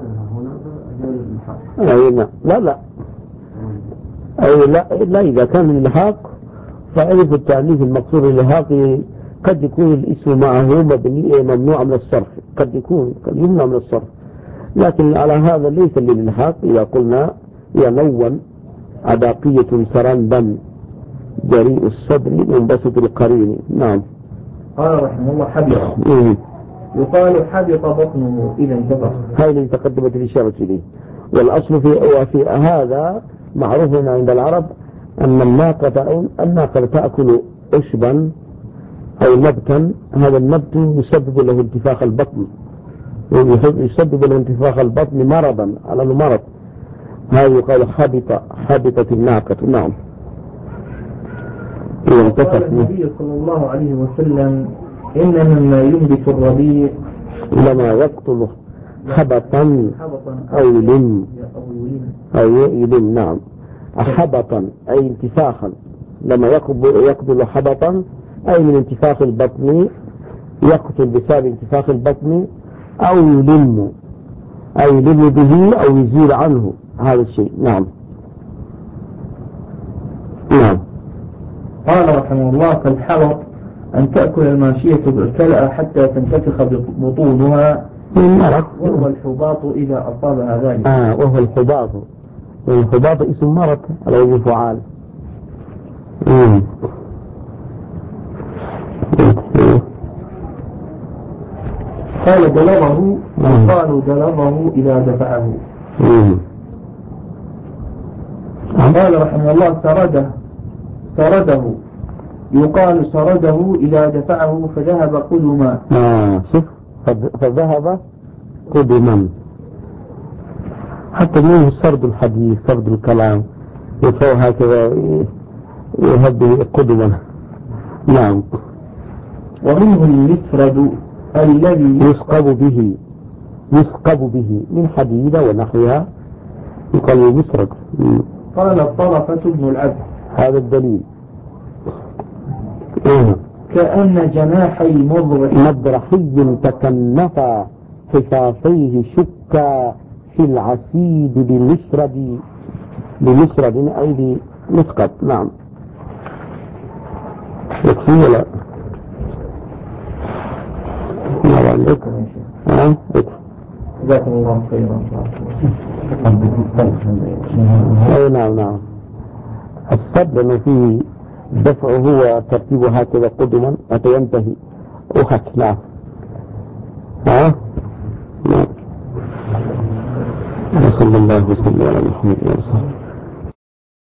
أي نعم. لا أي لا إذا كان الإلحاق فألف التأنيث المكسور للإلحاق قد يكون الاسم معه ممنوع من الصرف، قد يمنع من الصرف، لكن على هذا ليس للإلحاق. إذا قلنا ينون عباقية سرندا جريء الصدر منبسط القرين. نعم. قال رحمه الله حبط، يقال حبط بطنه إذا انتفخ، هاي اللي تقدمت الإشارة إليه. والأصل في هذا معروف عند العرب أن الناقة تأكل عشبا أو نبتا، هذا النبت يسبب له انتفاخ البطن، يسبب له انتفاخ البطن مرضا على المرض، هذا يقال حبطت الناقة. نعم. قال النبي صلى الله عليه وسلم إن مما ينبت الربيع لما يقتل حبطا أو يلم. نعم. حبطا أي انتفاخا، لما يقتل حبطا أي من انتفاخ البطن، يقتل بسبب انتفاخ البطن، أو يلم به أو يزيل عنه هذا الشيء. نعم. نعم. قال رحمه الله فالحبط أن تأكل الماشية بالكلأ حتى تنتفخ بطونها، وهو الحباط إذا أصابها ذلك. وهو الحباط اسم مرض على وجه الفعال. قال دلظه، وقالوا دلظه إذا دفعه. قال رحمه الله سرده، يقال سرده إذا دفعه فذهب قدما. شوف، فذهب قدما، حتى منه سرد الحديث، سرد الكلام، يدفعه هكذا يهدي قدما. نعم. ومنه المسرد الذي يسقب به من حديد ونحوها، يقال المسرد. قال الطرفة ابن العبد، هذا الدليل. كأن جناحي مضرحي تكنفا حفافيه شكا في العسيد بمسرد أي بمسقط. نعم. يكفي ولا جزاكم الله خيرا. أي نعم. السبب أنه فيه دفعه هو ترتيبه هكذا قدما حتى ينتهي أحك. نعم. نعم. صلى الله وسلم على محمد وعلى آله وصحبه.